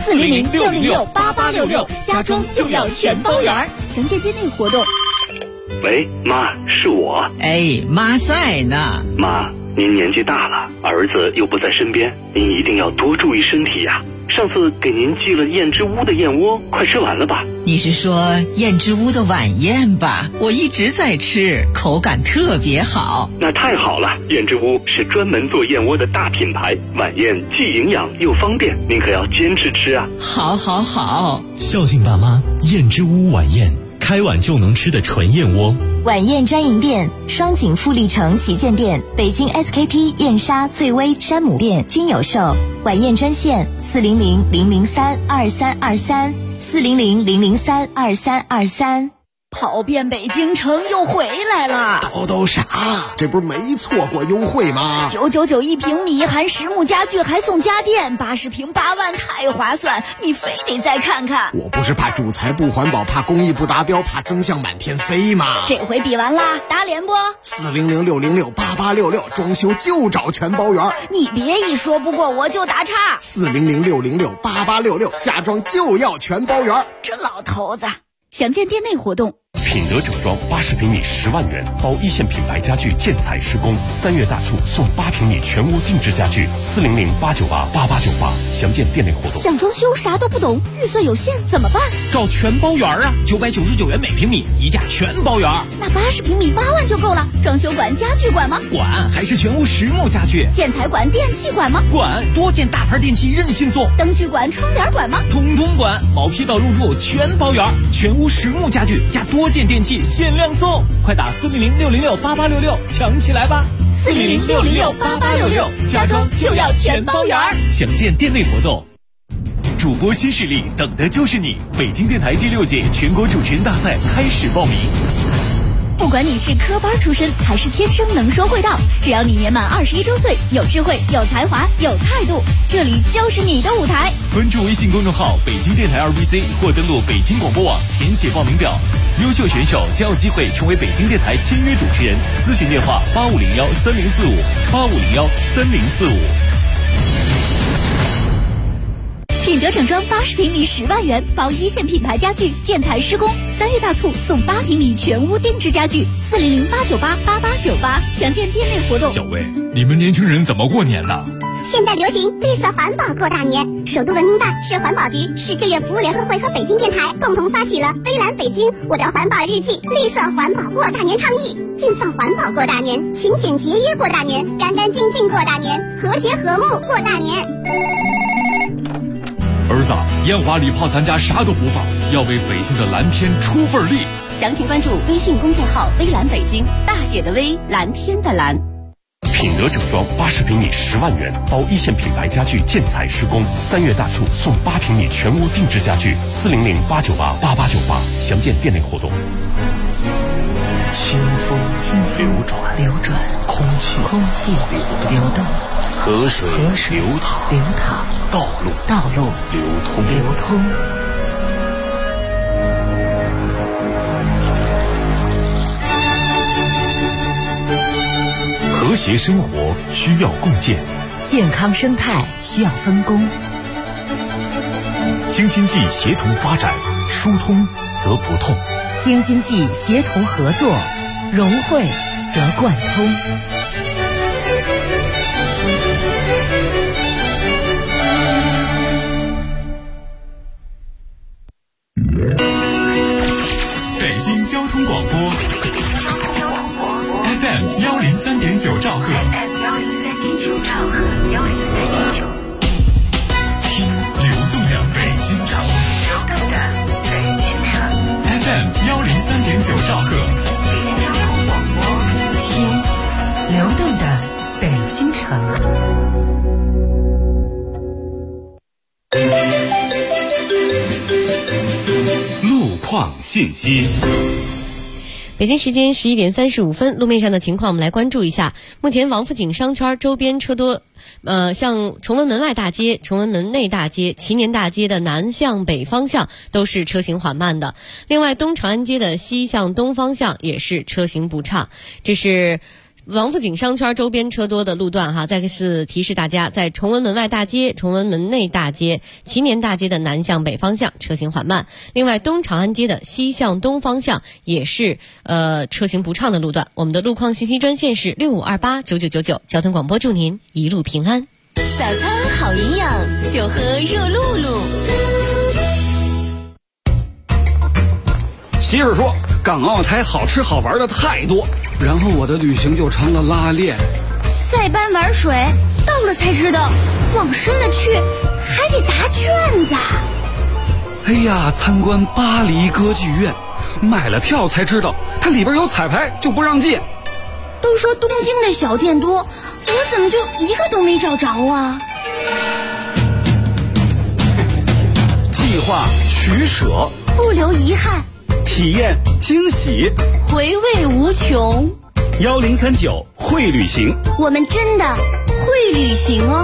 400-606-8866，家装就要全包圆。详见店内活动。 喂，妈，是我。 妈在呢。 妈，您年纪大了，儿子又不在身边，您一定要多注意身体呀。上次给您寄了燕之屋的燕窝，快吃完了吧？ 你是说燕之屋的晚宴吧？我一直在吃，口感特别好。 那太好了，燕之屋是专门做燕窝的大品牌，晚宴既营养又方便，您可要坚持吃啊。 好好好， 孝敬爸妈，燕之屋晚宴，开碗就能吃的纯燕窝。 晚宴专营店：双井富力城旗舰店、北京 SKP 燕莎、翠微、山姆店均有售。晚宴专线：400-003-2323，400-003-2323。 跑遍北京城又回来了。 都傻，这不是没错过优惠吗 ？999一平米，含实木家具还送家电，80平8万，太划算，你非得再看看。 我不是怕主材不环保，怕工艺不达标，怕增项满天飞吗？ 这回比完啦，打脸不 ？400-606-8866，装修就找全包圆。 你别一说不过我就打岔。 400-606-8866，家装就要全包圆。 这老头子。详见店内活动。 品德整装80平米10万元，包一线品牌家具建材施工，3月大促送8平米全屋定制家具，400-898-8898，详见店内活动。 想装修啥都不懂，预算有限怎么办？ 找全包圆啊，999元每平米，一价全包圆。 那80平米8万就够了。装修管、家具管吗？ 管，还是全屋实木家具。 建材管、电器管吗？ 管，多件大牌电器任性送。 灯具管、窗帘管吗？ 通通管，毛坯到入住全包圆，全屋实木家具加多件电器限量送，快打400-606-8866抢起来吧 ！400-606-8866，家装就要全包圆。 详见店内活动。主播新势力，等的就是你！北京电台第6届全国主持人大赛开始报名。 不管你是科班出身还是天生能说会道，只要你年满21周岁，有智慧、有才华、有态度，这里就是你的舞台。 关注微信公众号北京电台2BC 或登录北京广播网填写报名表，优秀选手将有机会成为北京电台签约主持人。咨询电话8501-3045，8501-3045。 品德整装80平米10万元，包一线品牌家具建材施工，3月大促送8平米全屋定制家具，400-898-8898，详见店内活动。 小魏，你们年轻人怎么过年呢？ 现在流行绿色环保过大年，首都文明办、市环保局、市志愿服务联合会和北京电台共同发起了微蓝北京我的环保日记绿色环保过大年倡议，尽放环保过大年，勤俭节约过大年，干干净净过大年，和谐和睦过大年。 儿子，烟花礼炮咱家啥都不放，要为北京的蓝天出份力。 详情关注微信公众号微蓝北京，大写的微，蓝天的蓝。 品德整装80平米10万元，包一线品牌家具建材施工，3月大促送8平米全屋定制家具，400-898-8898，详见店内活动。 清风流转，空气流动，河水流淌，道路流通。 和谐生活需要共建， 健康生态需要分工。 京津冀协同发展，疏通则不痛； 京津冀协同合作，融汇则贯通。 北京交通广播 FM 103.9兆赫，听流动的北京城，FM 103.9兆赫， 听流动的北京城。 路况信息。 北京时间11点35分，路面上的情况我们来关注一下。目前王府井商圈周边车多，像崇文门外大街、崇文门内大街、祈年大街的南向北方向都是车行缓慢的。另外，东长安街的西向东方向也是车行不畅。这是王府井商圈周边车多的路段哈，再次提示大家，在崇文门外大街、崇文门内大街、祈年大街的南向北方向车行缓慢。另外，东长安街的西向东方向也是车行不畅的路段。我们的路况信息专线是65289999，交通广播祝您一路平安。 早餐好营养，就喝热露露。 媳妇说港澳台好吃好玩的太多，然后我的旅行就成了拉练。 塞班玩水，到了才知道，往深了去还得答卷子。 哎呀，参观巴黎歌剧院，买了票才知道它里边有彩排，就不让进。 都说东京的小店多，我怎么就一个都没找着啊？ 计划取舍， 不留遗憾， 体验惊喜， 回味无穷。 1039会旅行， 我们真的会旅行哦。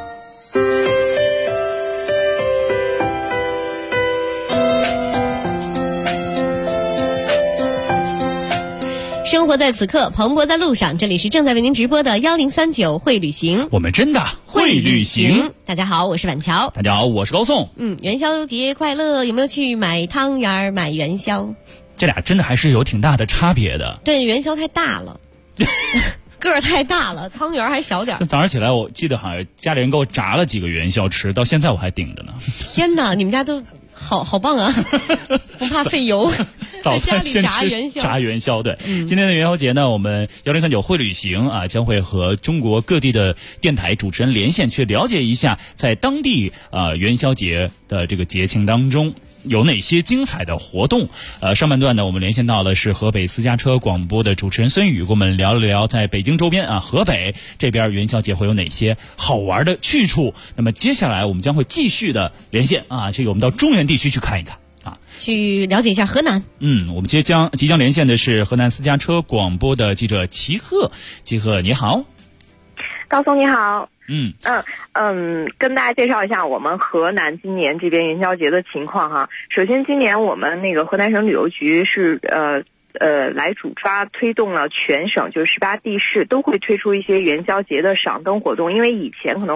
生活在此刻，蓬勃在路上。这里是正在为您直播的1039会旅行， 我们真的会旅行。 大家好，我是婉乔。 大家好，我是高颂。 元宵节快乐！有没有去买汤圆、买元宵？ 这俩真的还是有挺大的差别的。 对，元宵太大了，个儿太大了，汤圆还小点。 早上起来，我记得好像家里人给我炸了几个元宵吃，到现在我还顶着呢。 天哪，你们家都好棒啊，不怕费油。 早餐先吃炸元宵，对。今天的元宵节呢，我们1039会旅行啊，将会和中国各地的电台主持人连线，去了解一下在当地元宵节的这个节庆当中有哪些精彩的活动。上半段呢，我们连线到的是河北私家车广播的主持人孙宇，跟我们聊了聊在北京周边啊，河北这边元宵节会有哪些好玩的去处。那么接下来我们将会继续的连线啊，这个我们到中原地区去看一看。 去了解一下河南。 我们即将连线的是河南私家车广播的记者齐鹤。齐鹤你好。 高松你好。跟大家介绍一下我们河南今年这边元宵节的情况哈。首先今年我们那个河南省旅游局是来主抓推动了全省就是18地市都会推出一些元宵节的赏灯活动，因为以前可能会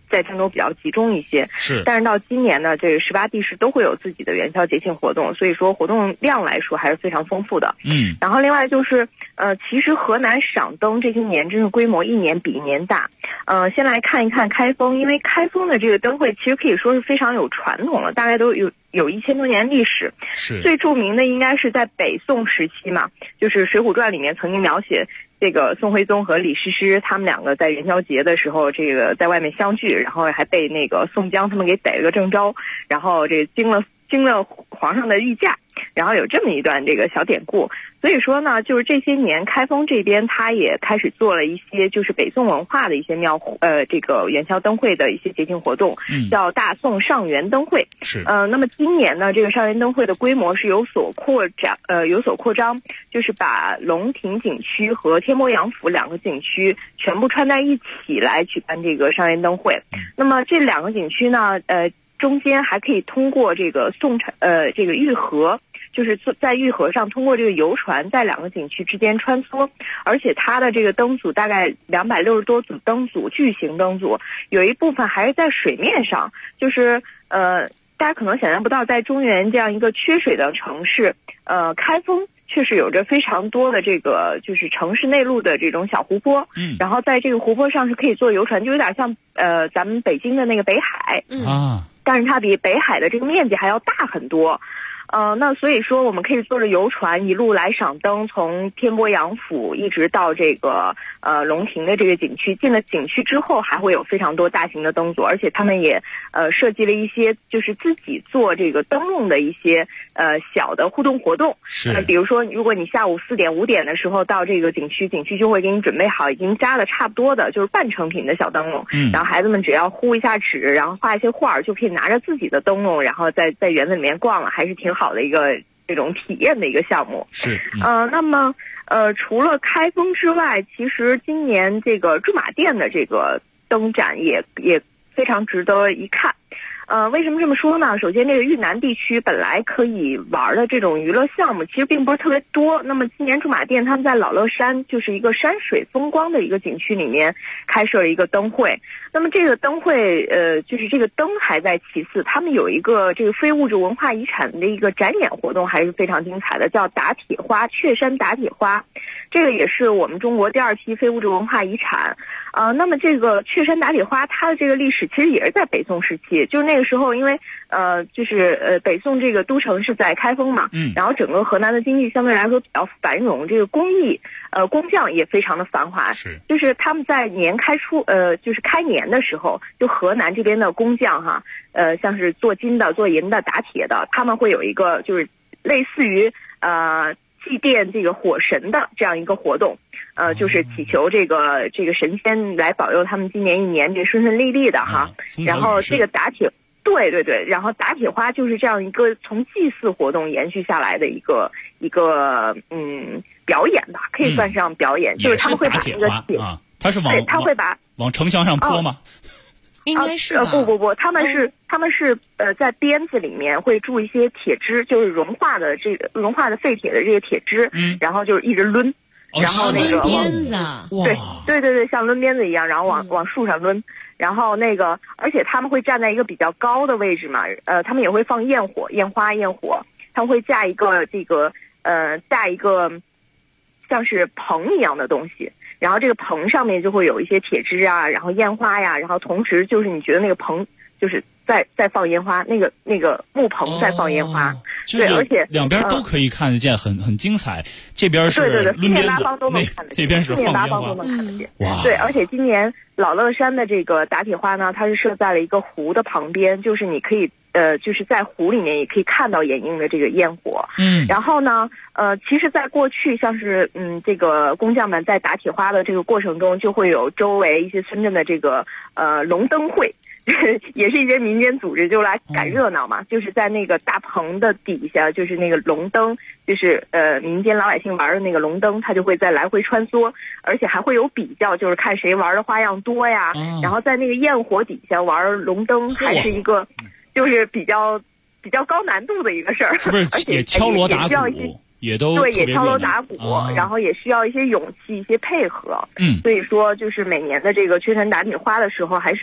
在郑州比较集中一些。 是， 但是到今年呢，这个18地市都会有自己的元宵节庆活动，所以说活动量来说还是非常丰富的。然后另外就是其实河南赏灯这些年真是规模一年比一年大。先来看一看开封，因为开封的这个灯会其实可以说是非常有传统了，大概都有1000多年历史。 是， 最著名的应该是在北宋时期嘛，就是《水浒传》里面曾经描写这个宋徽宗和李师师他们两个在元宵节的时候，这个在外面相聚，然后还被那个宋江他们给逮了个正着，然后这惊了皇上的御驾，然后有这么一段这个小典故。所以说呢，就是这些年开封这边他也开始做了一些就是北宋文化的一些这个元宵灯会的一些节庆活动，叫大宋上元灯会。 是， 那么今年呢，这个上元灯会的规模是有所扩张，就是把龙亭景区和天波杨府2个景区全部串在一起来举办这个上元灯会。那么这2个景区呢，中间还可以通过这个这个运河，就是在运河上通过这个游船在2个景区之间穿梭，而且它的这个灯组大概260多组灯组，巨型灯组，有一部分还是在水面上，就是大家可能想象不到，在中原这样一个缺水的城市，开封确实有着非常多的这个就是城市内陆的这种小湖泊，然后在这个湖泊上是可以坐游船，就有点像咱们北京的那个北海，但是它比北海的这个面积还要大很多。那所以说我们可以坐着游船一路来赏灯，从天波杨府一直到这个龙亭的这个景区。进了景区之后还会有非常多大型的灯组，而且他们也设计了一些就是自己做这个灯笼的一些小的互动活动。 是， 比如说如果你下午4点5点的时候到这个景区就会给你准备好已经扎的差不多的就是半成品的小灯笼，然后孩子们只要糊一下纸，然后画一些画，就可以拿着自己的灯笼，然后在园子里面逛了，还是挺好的一个这种体验的一个项目。 是， 那么除了开封之外，其实今年这个驻马店的这个灯展也非常值得一看。为什么这么说呢？首先，这个豫南地区本来可以玩的这种娱乐项目其实并不是特别多。那么今年驻马店他们在老乐山，就是一个山水风光的一个景区里面开设了一个灯会。那么这个灯会，就是这个灯还在其次，他们有一个这个非物质文化遗产的一个展演活动，还是非常精彩的，叫打铁花，雀山打铁花。这个也是我们中国第2批非物质文化遗产。那么这个雀山打铁花，它的这个历史其实也是在北宋时期，就是那个时候，因为就是北宋这个都城是在开封嘛，然后整个河南的经济相对来说比较繁荣，这个工艺工匠也非常的繁华，就是他们在年开年的时候，就河南这边的工匠哈，像是做金的、做银的、打铁的，他们会有一个就是类似于祭奠这个火神的这样一个活动，就是祈求这个神仙来保佑他们今年一年这顺顺利利的哈。然后这个打铁，对，然后打铁花就是这样一个从祭祀活动延续下来的一个表演吧，可以算上表演，就是他们会把这个铁， 他是他会把往城墙上泼吗？ 应该是不，他们是在鞭子里面会注一些铁汁，就是融化的废铁的这个铁汁，然后就是一直抡，然后那个鞭子， 对，像抡鞭子一样，然后往树上抡，然后那个而且他们会站在一个比较高的位置嘛，他们也会放焰火，他们会架一个像是棚一样的东西。然后这个棚上面就会有一些铁枝啊，然后烟花呀，然后同时就是你觉得那个棚就是在放烟花，那个木棚在放烟花，对，而且两边都可以看得见，很精彩。这边是对， 抡鞭子， 那边是放烟花，都能看得见。哇，对，而且今年老乐山的这个打铁花呢，它是设在了一个湖的旁边，就是你可以就是在湖里面也可以看到掩映的这个焰火。然后呢，其实在过去像是这个工匠们在打铁花的这个过程中，就会有周围一些村镇的这个龙灯会。也是一些民间组织就来赶热闹嘛，就是在那个大棚的底下，就是那个龙灯，就是民间老百姓玩的那个龙灯，它就会在来回穿梭，而且还会有比较，就是看谁玩的花样多呀。然后在那个焰火底下玩龙灯，还是一个就是比较高难度的一个事儿， 是不是？ 而且也敲锣打鼓，也都对，也敲锣打鼓，然后也需要一些勇气、一些配合。所以说就是每年的这个雀山打铁花的时候，还是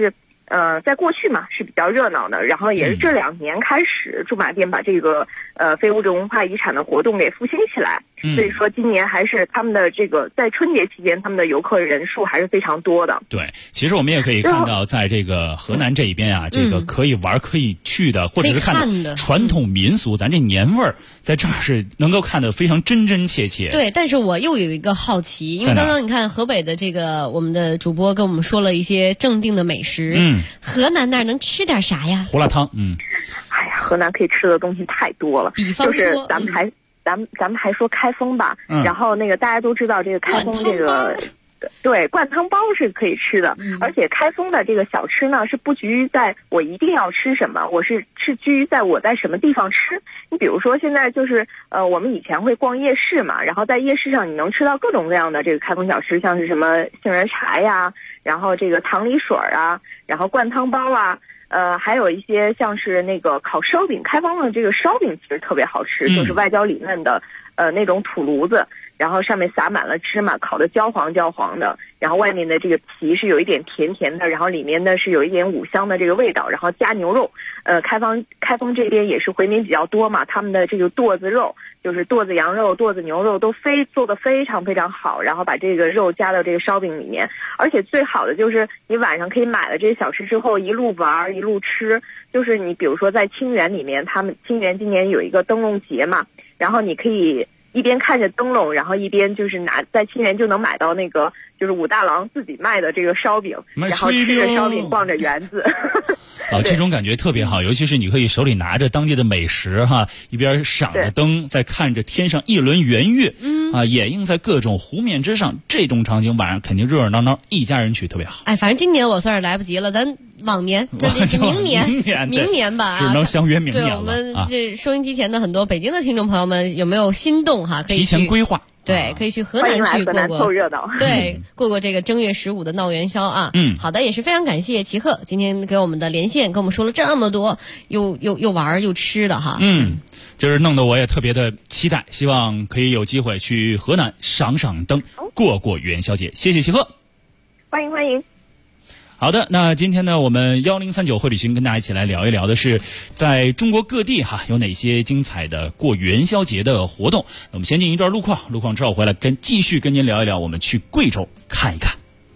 在过去嘛是比较热闹的，然后也是这2年开始，驻马店把这个非物质文化遗产的活动给复兴起来。所以说今年还是他们的这个在春节期间，他们的游客人数还是非常多的。 对，其实我们也可以看到，在这个河南这一边啊，这个可以玩、可以去的，或者是看的传统民俗，咱这年味儿在这儿是能够看得非常真真切切。 对，但是我又有一个好奇，因为刚刚你看河北的这个我们的主播跟我们说了一些正定的美食，河南那儿能吃点啥呀？ 胡辣汤， 哎呀，河南可以吃的东西太多了， 比方说， 就是咱们还说开封吧，然后那个大家都知道这个开封这个。对，灌汤包是可以吃的，而且开封的这个小吃呢是不局于在我一定要吃什么，我是居于在我在什么地方吃。你比如说现在就是我们以前会逛夜市嘛，然后在夜市上你能吃到各种各样的这个开封小吃，像是什么杏仁茶呀，然后这个糖梨水啊，然后灌汤包啊。还有一些像是那个烤烧饼，开封的这个烧饼其实特别好吃，就是外焦里嫩的那种土炉子，然后上面撒满了芝麻，烤的焦黄的，然后外面的这个皮是有一点甜甜的，然后里面呢是有一点五香的这个味道，然后加牛肉。开封这边也是回民比较多嘛，他们的这个剁子肉，就是剁子羊肉、剁子牛肉都做得非常非常好，然后把这个肉加到这个烧饼里面，而且最好的就是你晚上可以买了这些小吃之后一路玩一路吃，就是你比如说在清源里面，他们清源今年有一个灯笼节嘛，然后你可以一边看着灯笼，然后一边就是在清源就能买到那个就是武大郎自己卖的这个烧饼，然后吃着烧饼逛着园子。 这种感觉特别好，尤其是你可以手里拿着当地的美食哈，一边赏着灯，再看着天上一轮圆月，掩映在各种湖面之上，这种场景晚上肯定热热闹闹，一家人去特别好。 反正今年我算是来不及了，咱往年这是明年吧， 只能相约明年了。 对，我们这收音机前的很多北京的听众朋友们，有没有心动哈？可以提前规划。 对，可以去河南去凑热闹。 对，过这个正月15的闹元宵啊。好的，也是非常感谢齐鹤今天给我们的连线，跟我们说了这么多，又玩又吃的哈。 就是弄得我也特别的期待，希望可以有机会去河南赏灯，过元宵节。谢谢齐鹤， 欢迎。 好的，那今天呢，我们1039会旅行跟大家一起来聊一聊的是，在中国各地有哪些精彩的过元宵节的活动。我们先进一段路况之后回来继续跟您聊一聊，我们去贵州看一看。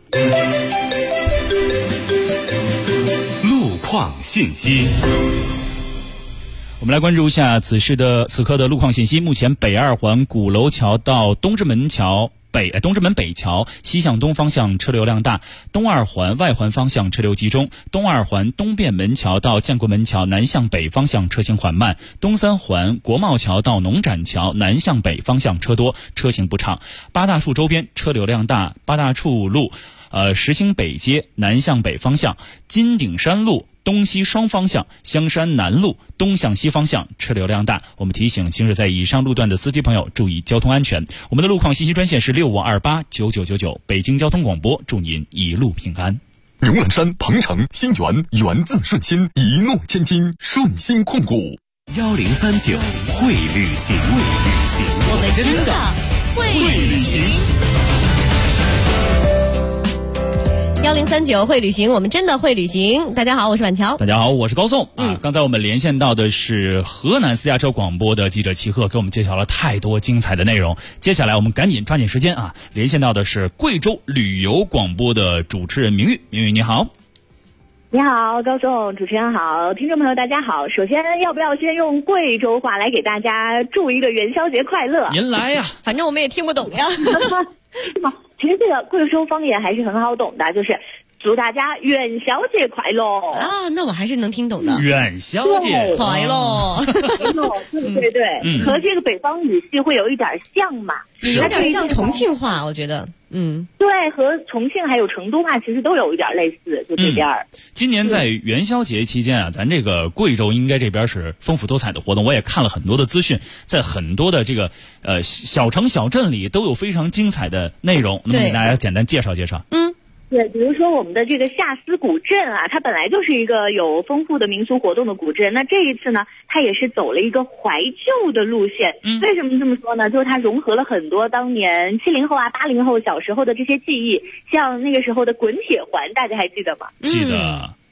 路况信息。 我们来关注一下此刻的路况信息。目前北二环鼓楼桥到东直门北桥西向东方向车流量大，东二环外环方向车流集中，东二环东便门桥到建国门桥南向北方向车行缓慢，东三环国贸桥到农展桥南向北方向车多，车行不畅。八大处周边车流量大，八大处路实兴北街南向北方向，金顶山路东西双方向，香山南路东向西方向车流量大。我们提醒行驶在以上路段的司机朋友注意交通安全。我们的路况信息专线是65289999，北京交通广播，祝您一路平安。 牛栏山、鹏城、新源，源自顺心，一诺千金，顺心控股。 1039会旅行， 我们真的会旅行。 1039会旅行，我们真的会旅行。大家好，我是婉乔。 大家好，我是高颂。刚才我们连线到的是河南私家车广播的记者齐鹤，给我们介绍了太多精彩的内容。接下来我们赶紧抓紧时间连线到的是贵州旅游广播的主持人明玉。明玉你好。 你好，高颂，主持人好，听众朋友大家好。首先，要不要先用贵州话来给大家祝一个元宵节快乐？ 您来呀， 反正我们也听不懂呀。 是吗？其实这个贵州方言还是很好懂的，就是祝大家元宵节快乐啊！那我还是能听懂的。 元宵节快乐， 对对，和这个北方语系会有一点像嘛， 有点像重庆话，我觉得。 对，和重庆还有成都话其实都有一点类似，就这边。 今年在元宵节期间咱这个贵州应该这边是丰富多彩的活动，我也看了很多的资讯，在很多的这个小城小镇里都有非常精彩的内容，那么给大家简单介绍介绍。 对，比如说我们的这个夏思古镇它本来就是一个有丰富的民俗活动的古镇。那这一次呢，它也是走了一个怀旧的路线。为什么这么说呢？就是它融合了很多当年70后80后小时候的这些记忆，像那个时候的滚铁环，大家还记得吗？ 记得。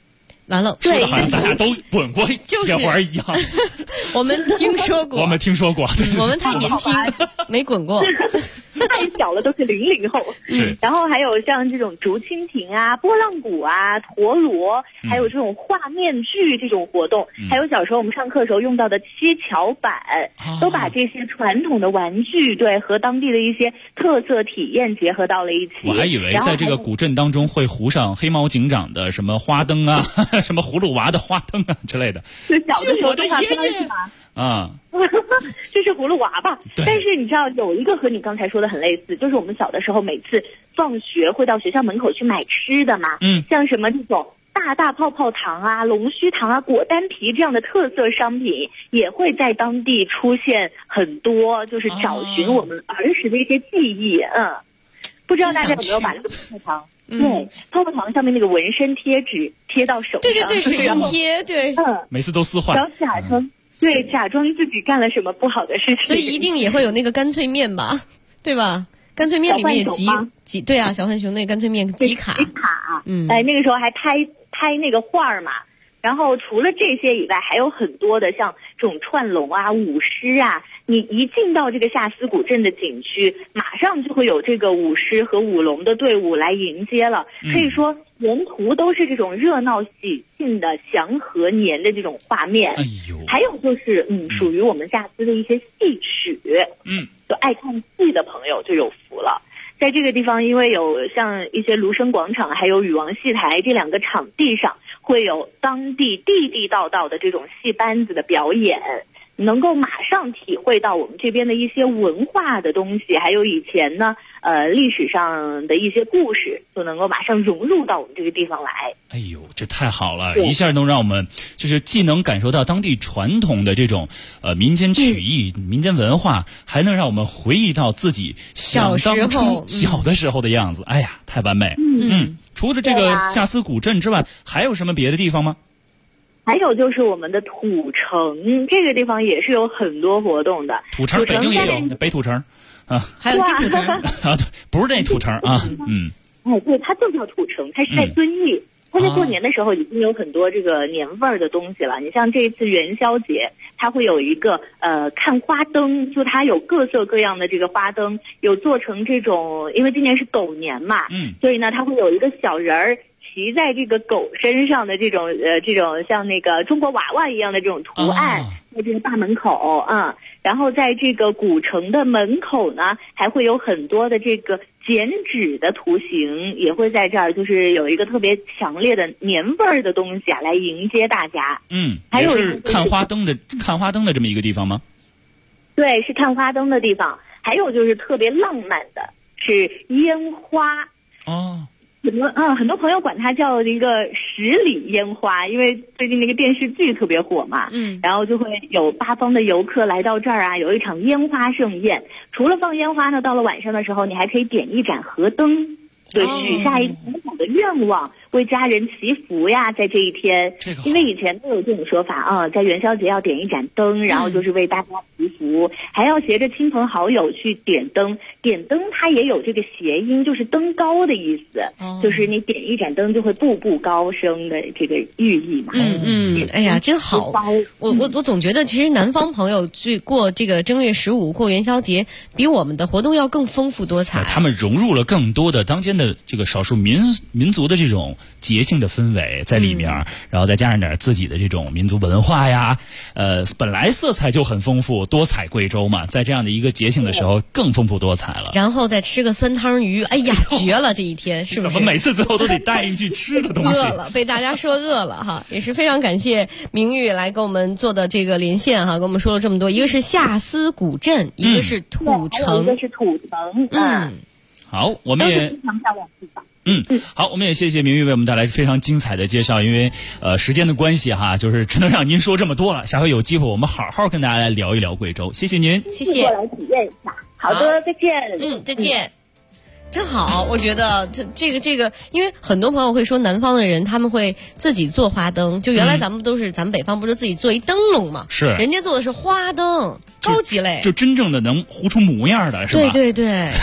完了， 说的好像咱俩都滚过铁环一样。 我们听说过， 我们听说过， 我们太年轻，没滚过。 太小了，都是00后。 是。 然后还有像这种竹蜻蜓啊、拨浪鼓啊、陀螺，还有这种画面具这种活动，还有小时候我们上课时候用到的七巧板，都把这些传统的玩具和当地的一些特色体验结合到了一起。 我还以为在这个古镇当中会糊上黑猫警长的什么花灯啊，什么葫芦娃的花灯啊之类的。 就小的时候动画片是吗？ 啊， 这是葫芦娃吧？但是你知道有一个和你刚才说的很类似，就是我们小的时候每次放学会到学校门口去买吃的嘛，像什么这种大泡泡糖啊、龙须糖啊、果丹皮这样的特色商品，也会在当地出现很多，就是找寻我们儿时的一些记忆。不知道大家有没有把这个泡泡糖？对，泡泡糖上面那个纹身贴纸贴到手上， 对，水印贴，对， 每次都撕坏， 然后假装自己干了什么不好的事情， 所以一定也会有那个干脆面吧，对吧？干脆面里面也集对啊，小浣熊那干脆面集卡， 那个时候还拍那个画嘛。然后除了这些以外，还有很多的像这种串龙啊、舞狮啊。你一进到这个下司古镇的景区，马上就会有这个舞狮和舞龙的队伍来迎接了。可以说，沿途都是这种热闹喜庆的祥和年的这种画面。还有就是属于我们下司的一些戏曲。就爱看戏的朋友就有福了。在这个地方，因为有像一些芦笙广场还有禹王戏台这两个场地上，会有当地地道的这种戏班子的表演，能够马上体会到我们这边的一些文化的东西，还有以前呢历史上的一些故事，就能够马上融入到我们这个地方来。 哎呦，这太好了，一下能让我们就是既能感受到当地传统的这种民间曲艺、民间文化，还能让我们回忆到自己想当初小的时候的样子。哎呀，太完美。除了这个下司古镇之外，还有什么别的地方吗？ 还有就是我们的土城，这个地方也是有很多活动的。 土城北京也有，北土城啊， 还有新土城啊，对，不是那土城啊， 对，它就叫土城，它是在遵义。它在过年的时候已经有很多这个年味儿的东西了。你像这一次元宵节，它会有一个看花灯，就它有各色各样的这个花灯，有做成这种，因为今年是狗年嘛，所以呢，它会有一个小人儿骑在这个狗身上的这种像那个中国娃娃一样的这种图案，在这个大门口然后在这个古城的门口呢，还会有很多的这个剪纸的图形，也会在这儿，就是有一个特别强烈的年味儿的东西来迎接大家。还有是看花灯的这么一个地方吗？ 对，是看花灯的地方。还有就是特别浪漫的是烟花。很多朋友管它叫一个10里烟花，因为最近那个电视剧特别火嘛，然后就会有八方的游客来到这儿啊，有一场烟花盛宴。除了放烟花呢，到了晚上的时候，你还可以点一盏河灯，对，许下一个美好的愿望，为家人祈福呀，在这一天。因为以前都有这种说法在元宵节要点一盏灯，然后就是为大家祈福，还要携着亲朋好友去点灯。点灯它也有这个谐音，就是登高的意思，就是你点一盏灯就会步步高升的这个寓意嘛。 哎呀，真好！我总觉得其实南方朋友过这个正月15过元宵节，比我们的活动要更丰富多彩。 他们融入了更多的当今的这个少数民族的这种节庆的氛围在里面，然后再加上点自己的这种民族文化呀，本来色彩就很丰富，多彩贵州嘛，在这样的一个节庆的时候更丰富多彩了。 然后再吃个酸汤鱼，哎呀，绝了！这一天是不是？ 怎么每次最后都得带一句吃的东西？ 饿了，被大家说饿了哈，也是非常感谢明玉来跟我们做的这个连线哈，跟我们说了这么多，一个是下司古镇，一个是土城， 一个是土城， 好，我们也好，我们也谢谢明玉为我们带来非常精彩的介绍。因为时间的关系哈，就是只能让您说这么多了。下回有机会我们好好跟大家来聊一聊贵州。谢谢您， 谢谢。 过来体验一下。好的，再见。 再见。真好，我觉得这个，因为很多朋友会说南方的人他们会自己做花灯，就原来咱们北方不是自己做一灯笼嘛？是，人家做的是花灯，高级类， 就真正的能糊出模样的是吧？ 对。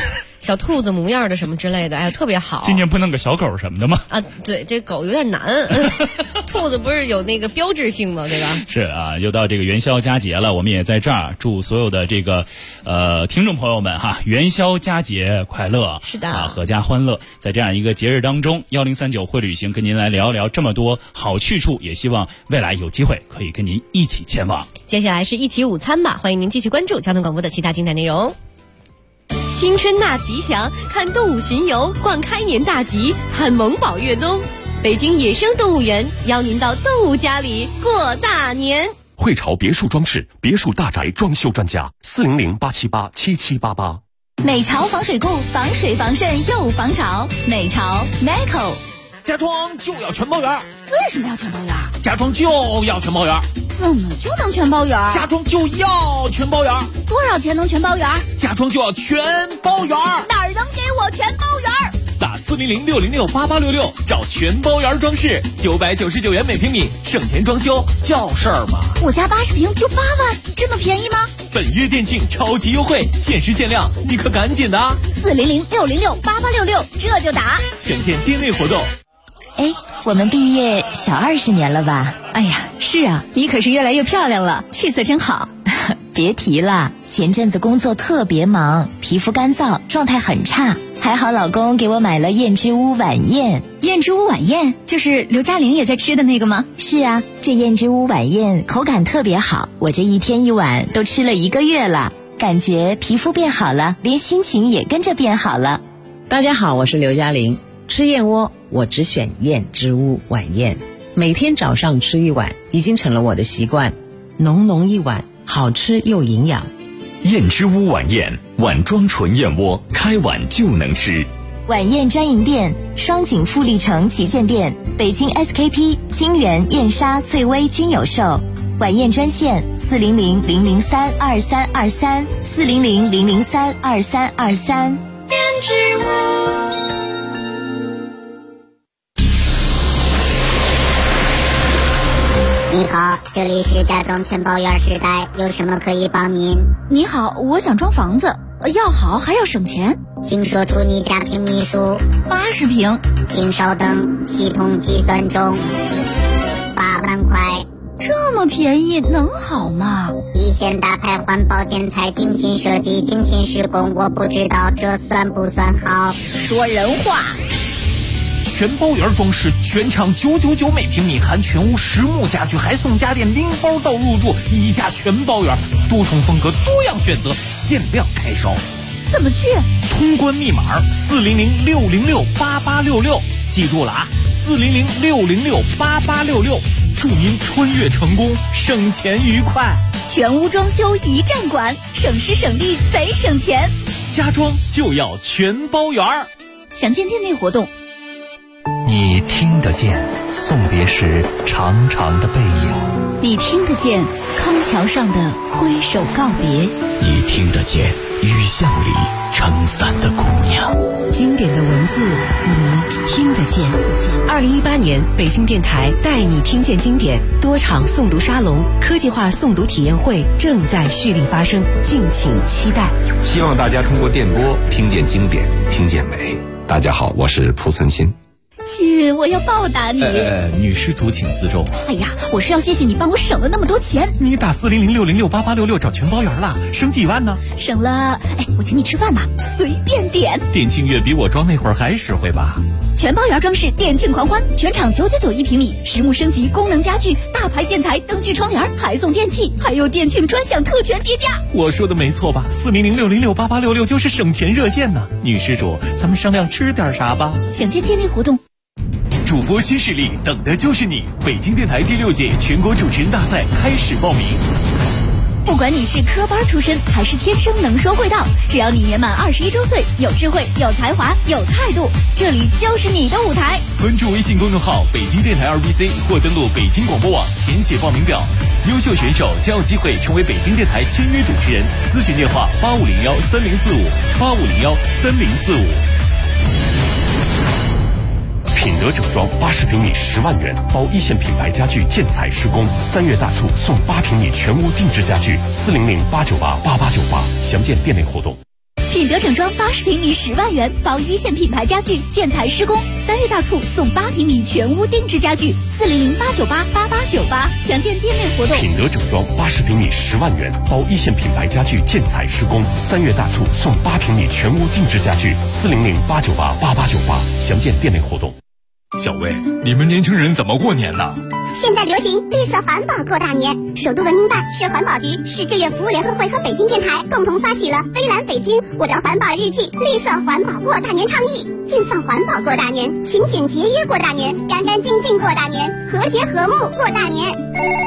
小兔子模样的什么之类的，哎呀，特别好。 今年不弄个小狗什么的吗？ 啊，对，这狗有点难。兔子不是有那个标志性吗？对吧？ 是啊，又到这个元宵佳节了，我们也在这儿祝所有的这个听众朋友们哈，元宵佳节快乐。 是的啊，阖家欢乐。在这样一个节日当中，1039会旅行跟您来聊聊这么多好去处，也希望未来有机会可以跟您一起前往。 接下来是一起午餐吧，欢迎您继续关注交通广播的其他精彩内容。新春纳吉祥，看动物巡游，逛开年大吉，看萌宝越冬。北京野生动物园邀您到动物家里过大年。 汇潮别墅装饰，别墅大宅装修专家，400-878-7788。 美潮防水固，防水防渗又防潮。美潮 Meco。 家装就要全包圆。 为什么要全包圆？ 家装就要全包圆。 怎么就能全包圆？ 家装就要全包圆。 多少钱能全包圆？ 家装就要全包圆。 哪儿能给我全包圆？ 打400-606-8866找全包圆装饰，999元每平米，省钱装修叫事儿吗？ 我家80平就8万，这么便宜吗？ 本月店庆超级优惠，限时限量，你可赶紧的 ！400-606-8866这就打， 详见店内活动。 哎，我们毕业小20年了吧？ 哎呀，是啊，你可是越来越漂亮了，气色真好。 别提了，前阵子工作特别忙，皮肤干燥，状态很差。还好老公给我买了燕之屋晚宴。 燕之屋晚宴就是刘嘉玲也在吃的那个吗？ 是啊，这燕之屋晚宴口感特别好，我这一天一碗都吃了1个月了，感觉皮肤变好了，连心情也跟着变好了。 大家好，我是刘嘉玲。吃燕窝我只选燕之屋晚宴，每天早上吃1碗已经成了我的习惯，浓浓一碗，好吃又营养。 燕之屋晚宴，碗装纯燕窝，开碗就能吃。 晚宴专营店：双井富力城旗舰店、北京 SKP、金源、燕莎、翠微均有售。晚宴专线400-003-2323，400-003-2323。 燕之屋。 你好，这里是家装全包圆时代，有什么可以帮您？ 你好，我想装房子，要好还要省钱， 请说出你家平米数。 80平。 请稍等，系统计算中。8万块。 这么便宜能好吗？ 一线大牌环保建材，精心设计，精心施工，我不知道这算不算好。 说人话。 全包圆装饰，全场999每平米，含全屋实木家具，还送家电拎包到入住，1家全包圆，多重风格，多样选择，限量开烧。 怎么去？ 通关密码400-606-8866，记住了啊，400-606-8866，祝您穿越成功，省钱愉快。 全屋装修一站管，省时省力贼省钱。 家装就要全包圆。 详见店内活动。 你听得见送别时长长的背影， 你听得见康桥上的挥手告别， 你听得见雨巷里撑伞的姑娘。 经典的文字，你听得见。2018年北京电台带你听见经典多场诵读沙龙、科技化诵读体验会正在蓄力发生，敬请期待。 希望大家通过电波听见经典，听见美。大家好，我是蒲存昕。 亲，我要报答你。 女施主请自重。 哎呀，我是要谢谢你帮我省了那么多钱。 你打400-606-8866找全包圆了，省几万呢？ 省了，我请你吃饭吧，随便点。 店庆月比我装那会儿还实惠吧？ 全包圆装饰店庆狂欢，全场999一平米，实木升级，功能家具，大牌建材，灯具窗帘，还送电器，还有店庆专享特权叠加。 我说的没错吧？400-606-8866就是省钱热线呢。女施主，咱们商量吃点啥吧？ 想见店内活动。 主播新势力，等的就是你！北京电台第6届全国主持人大赛开始报名。 不管你是科班出身还是天生能说会道，只要你年满21周岁，有智慧、有才华、有态度，这里就是你的舞台。 关注微信公众号北京电台2BC 或登录北京广播网填写报名表，优秀选手将有机会成为北京电台签约主持人。咨询电话8501-3045，8501-3045。 品德整装80平米10万元，包一线品牌家具建材施工，3月大促送8平米全屋定制家具，400-898-8898，详见店内活动。 品德整装80平米10万元，包一线品牌家具、建材施工。3月大促送8平米全屋定制家具，400-898-8898，详见店内活动。 品德整装80平米10万元，包一线品牌家具、建材施工。3月大促送8平米全屋定制家具，400-898-8898，详见店内活动。 小魏，你们年轻人怎么过年呢？ 现在流行绿色环保过大年，首都文明办、市环保局、市志愿服务联合会和北京电台共同发起了“飞蓝北京，我的环保日记”绿色环保过大年倡议。尽放环保过大年，勤俭节约过大年，干干净净过大年，和谐和睦过大年。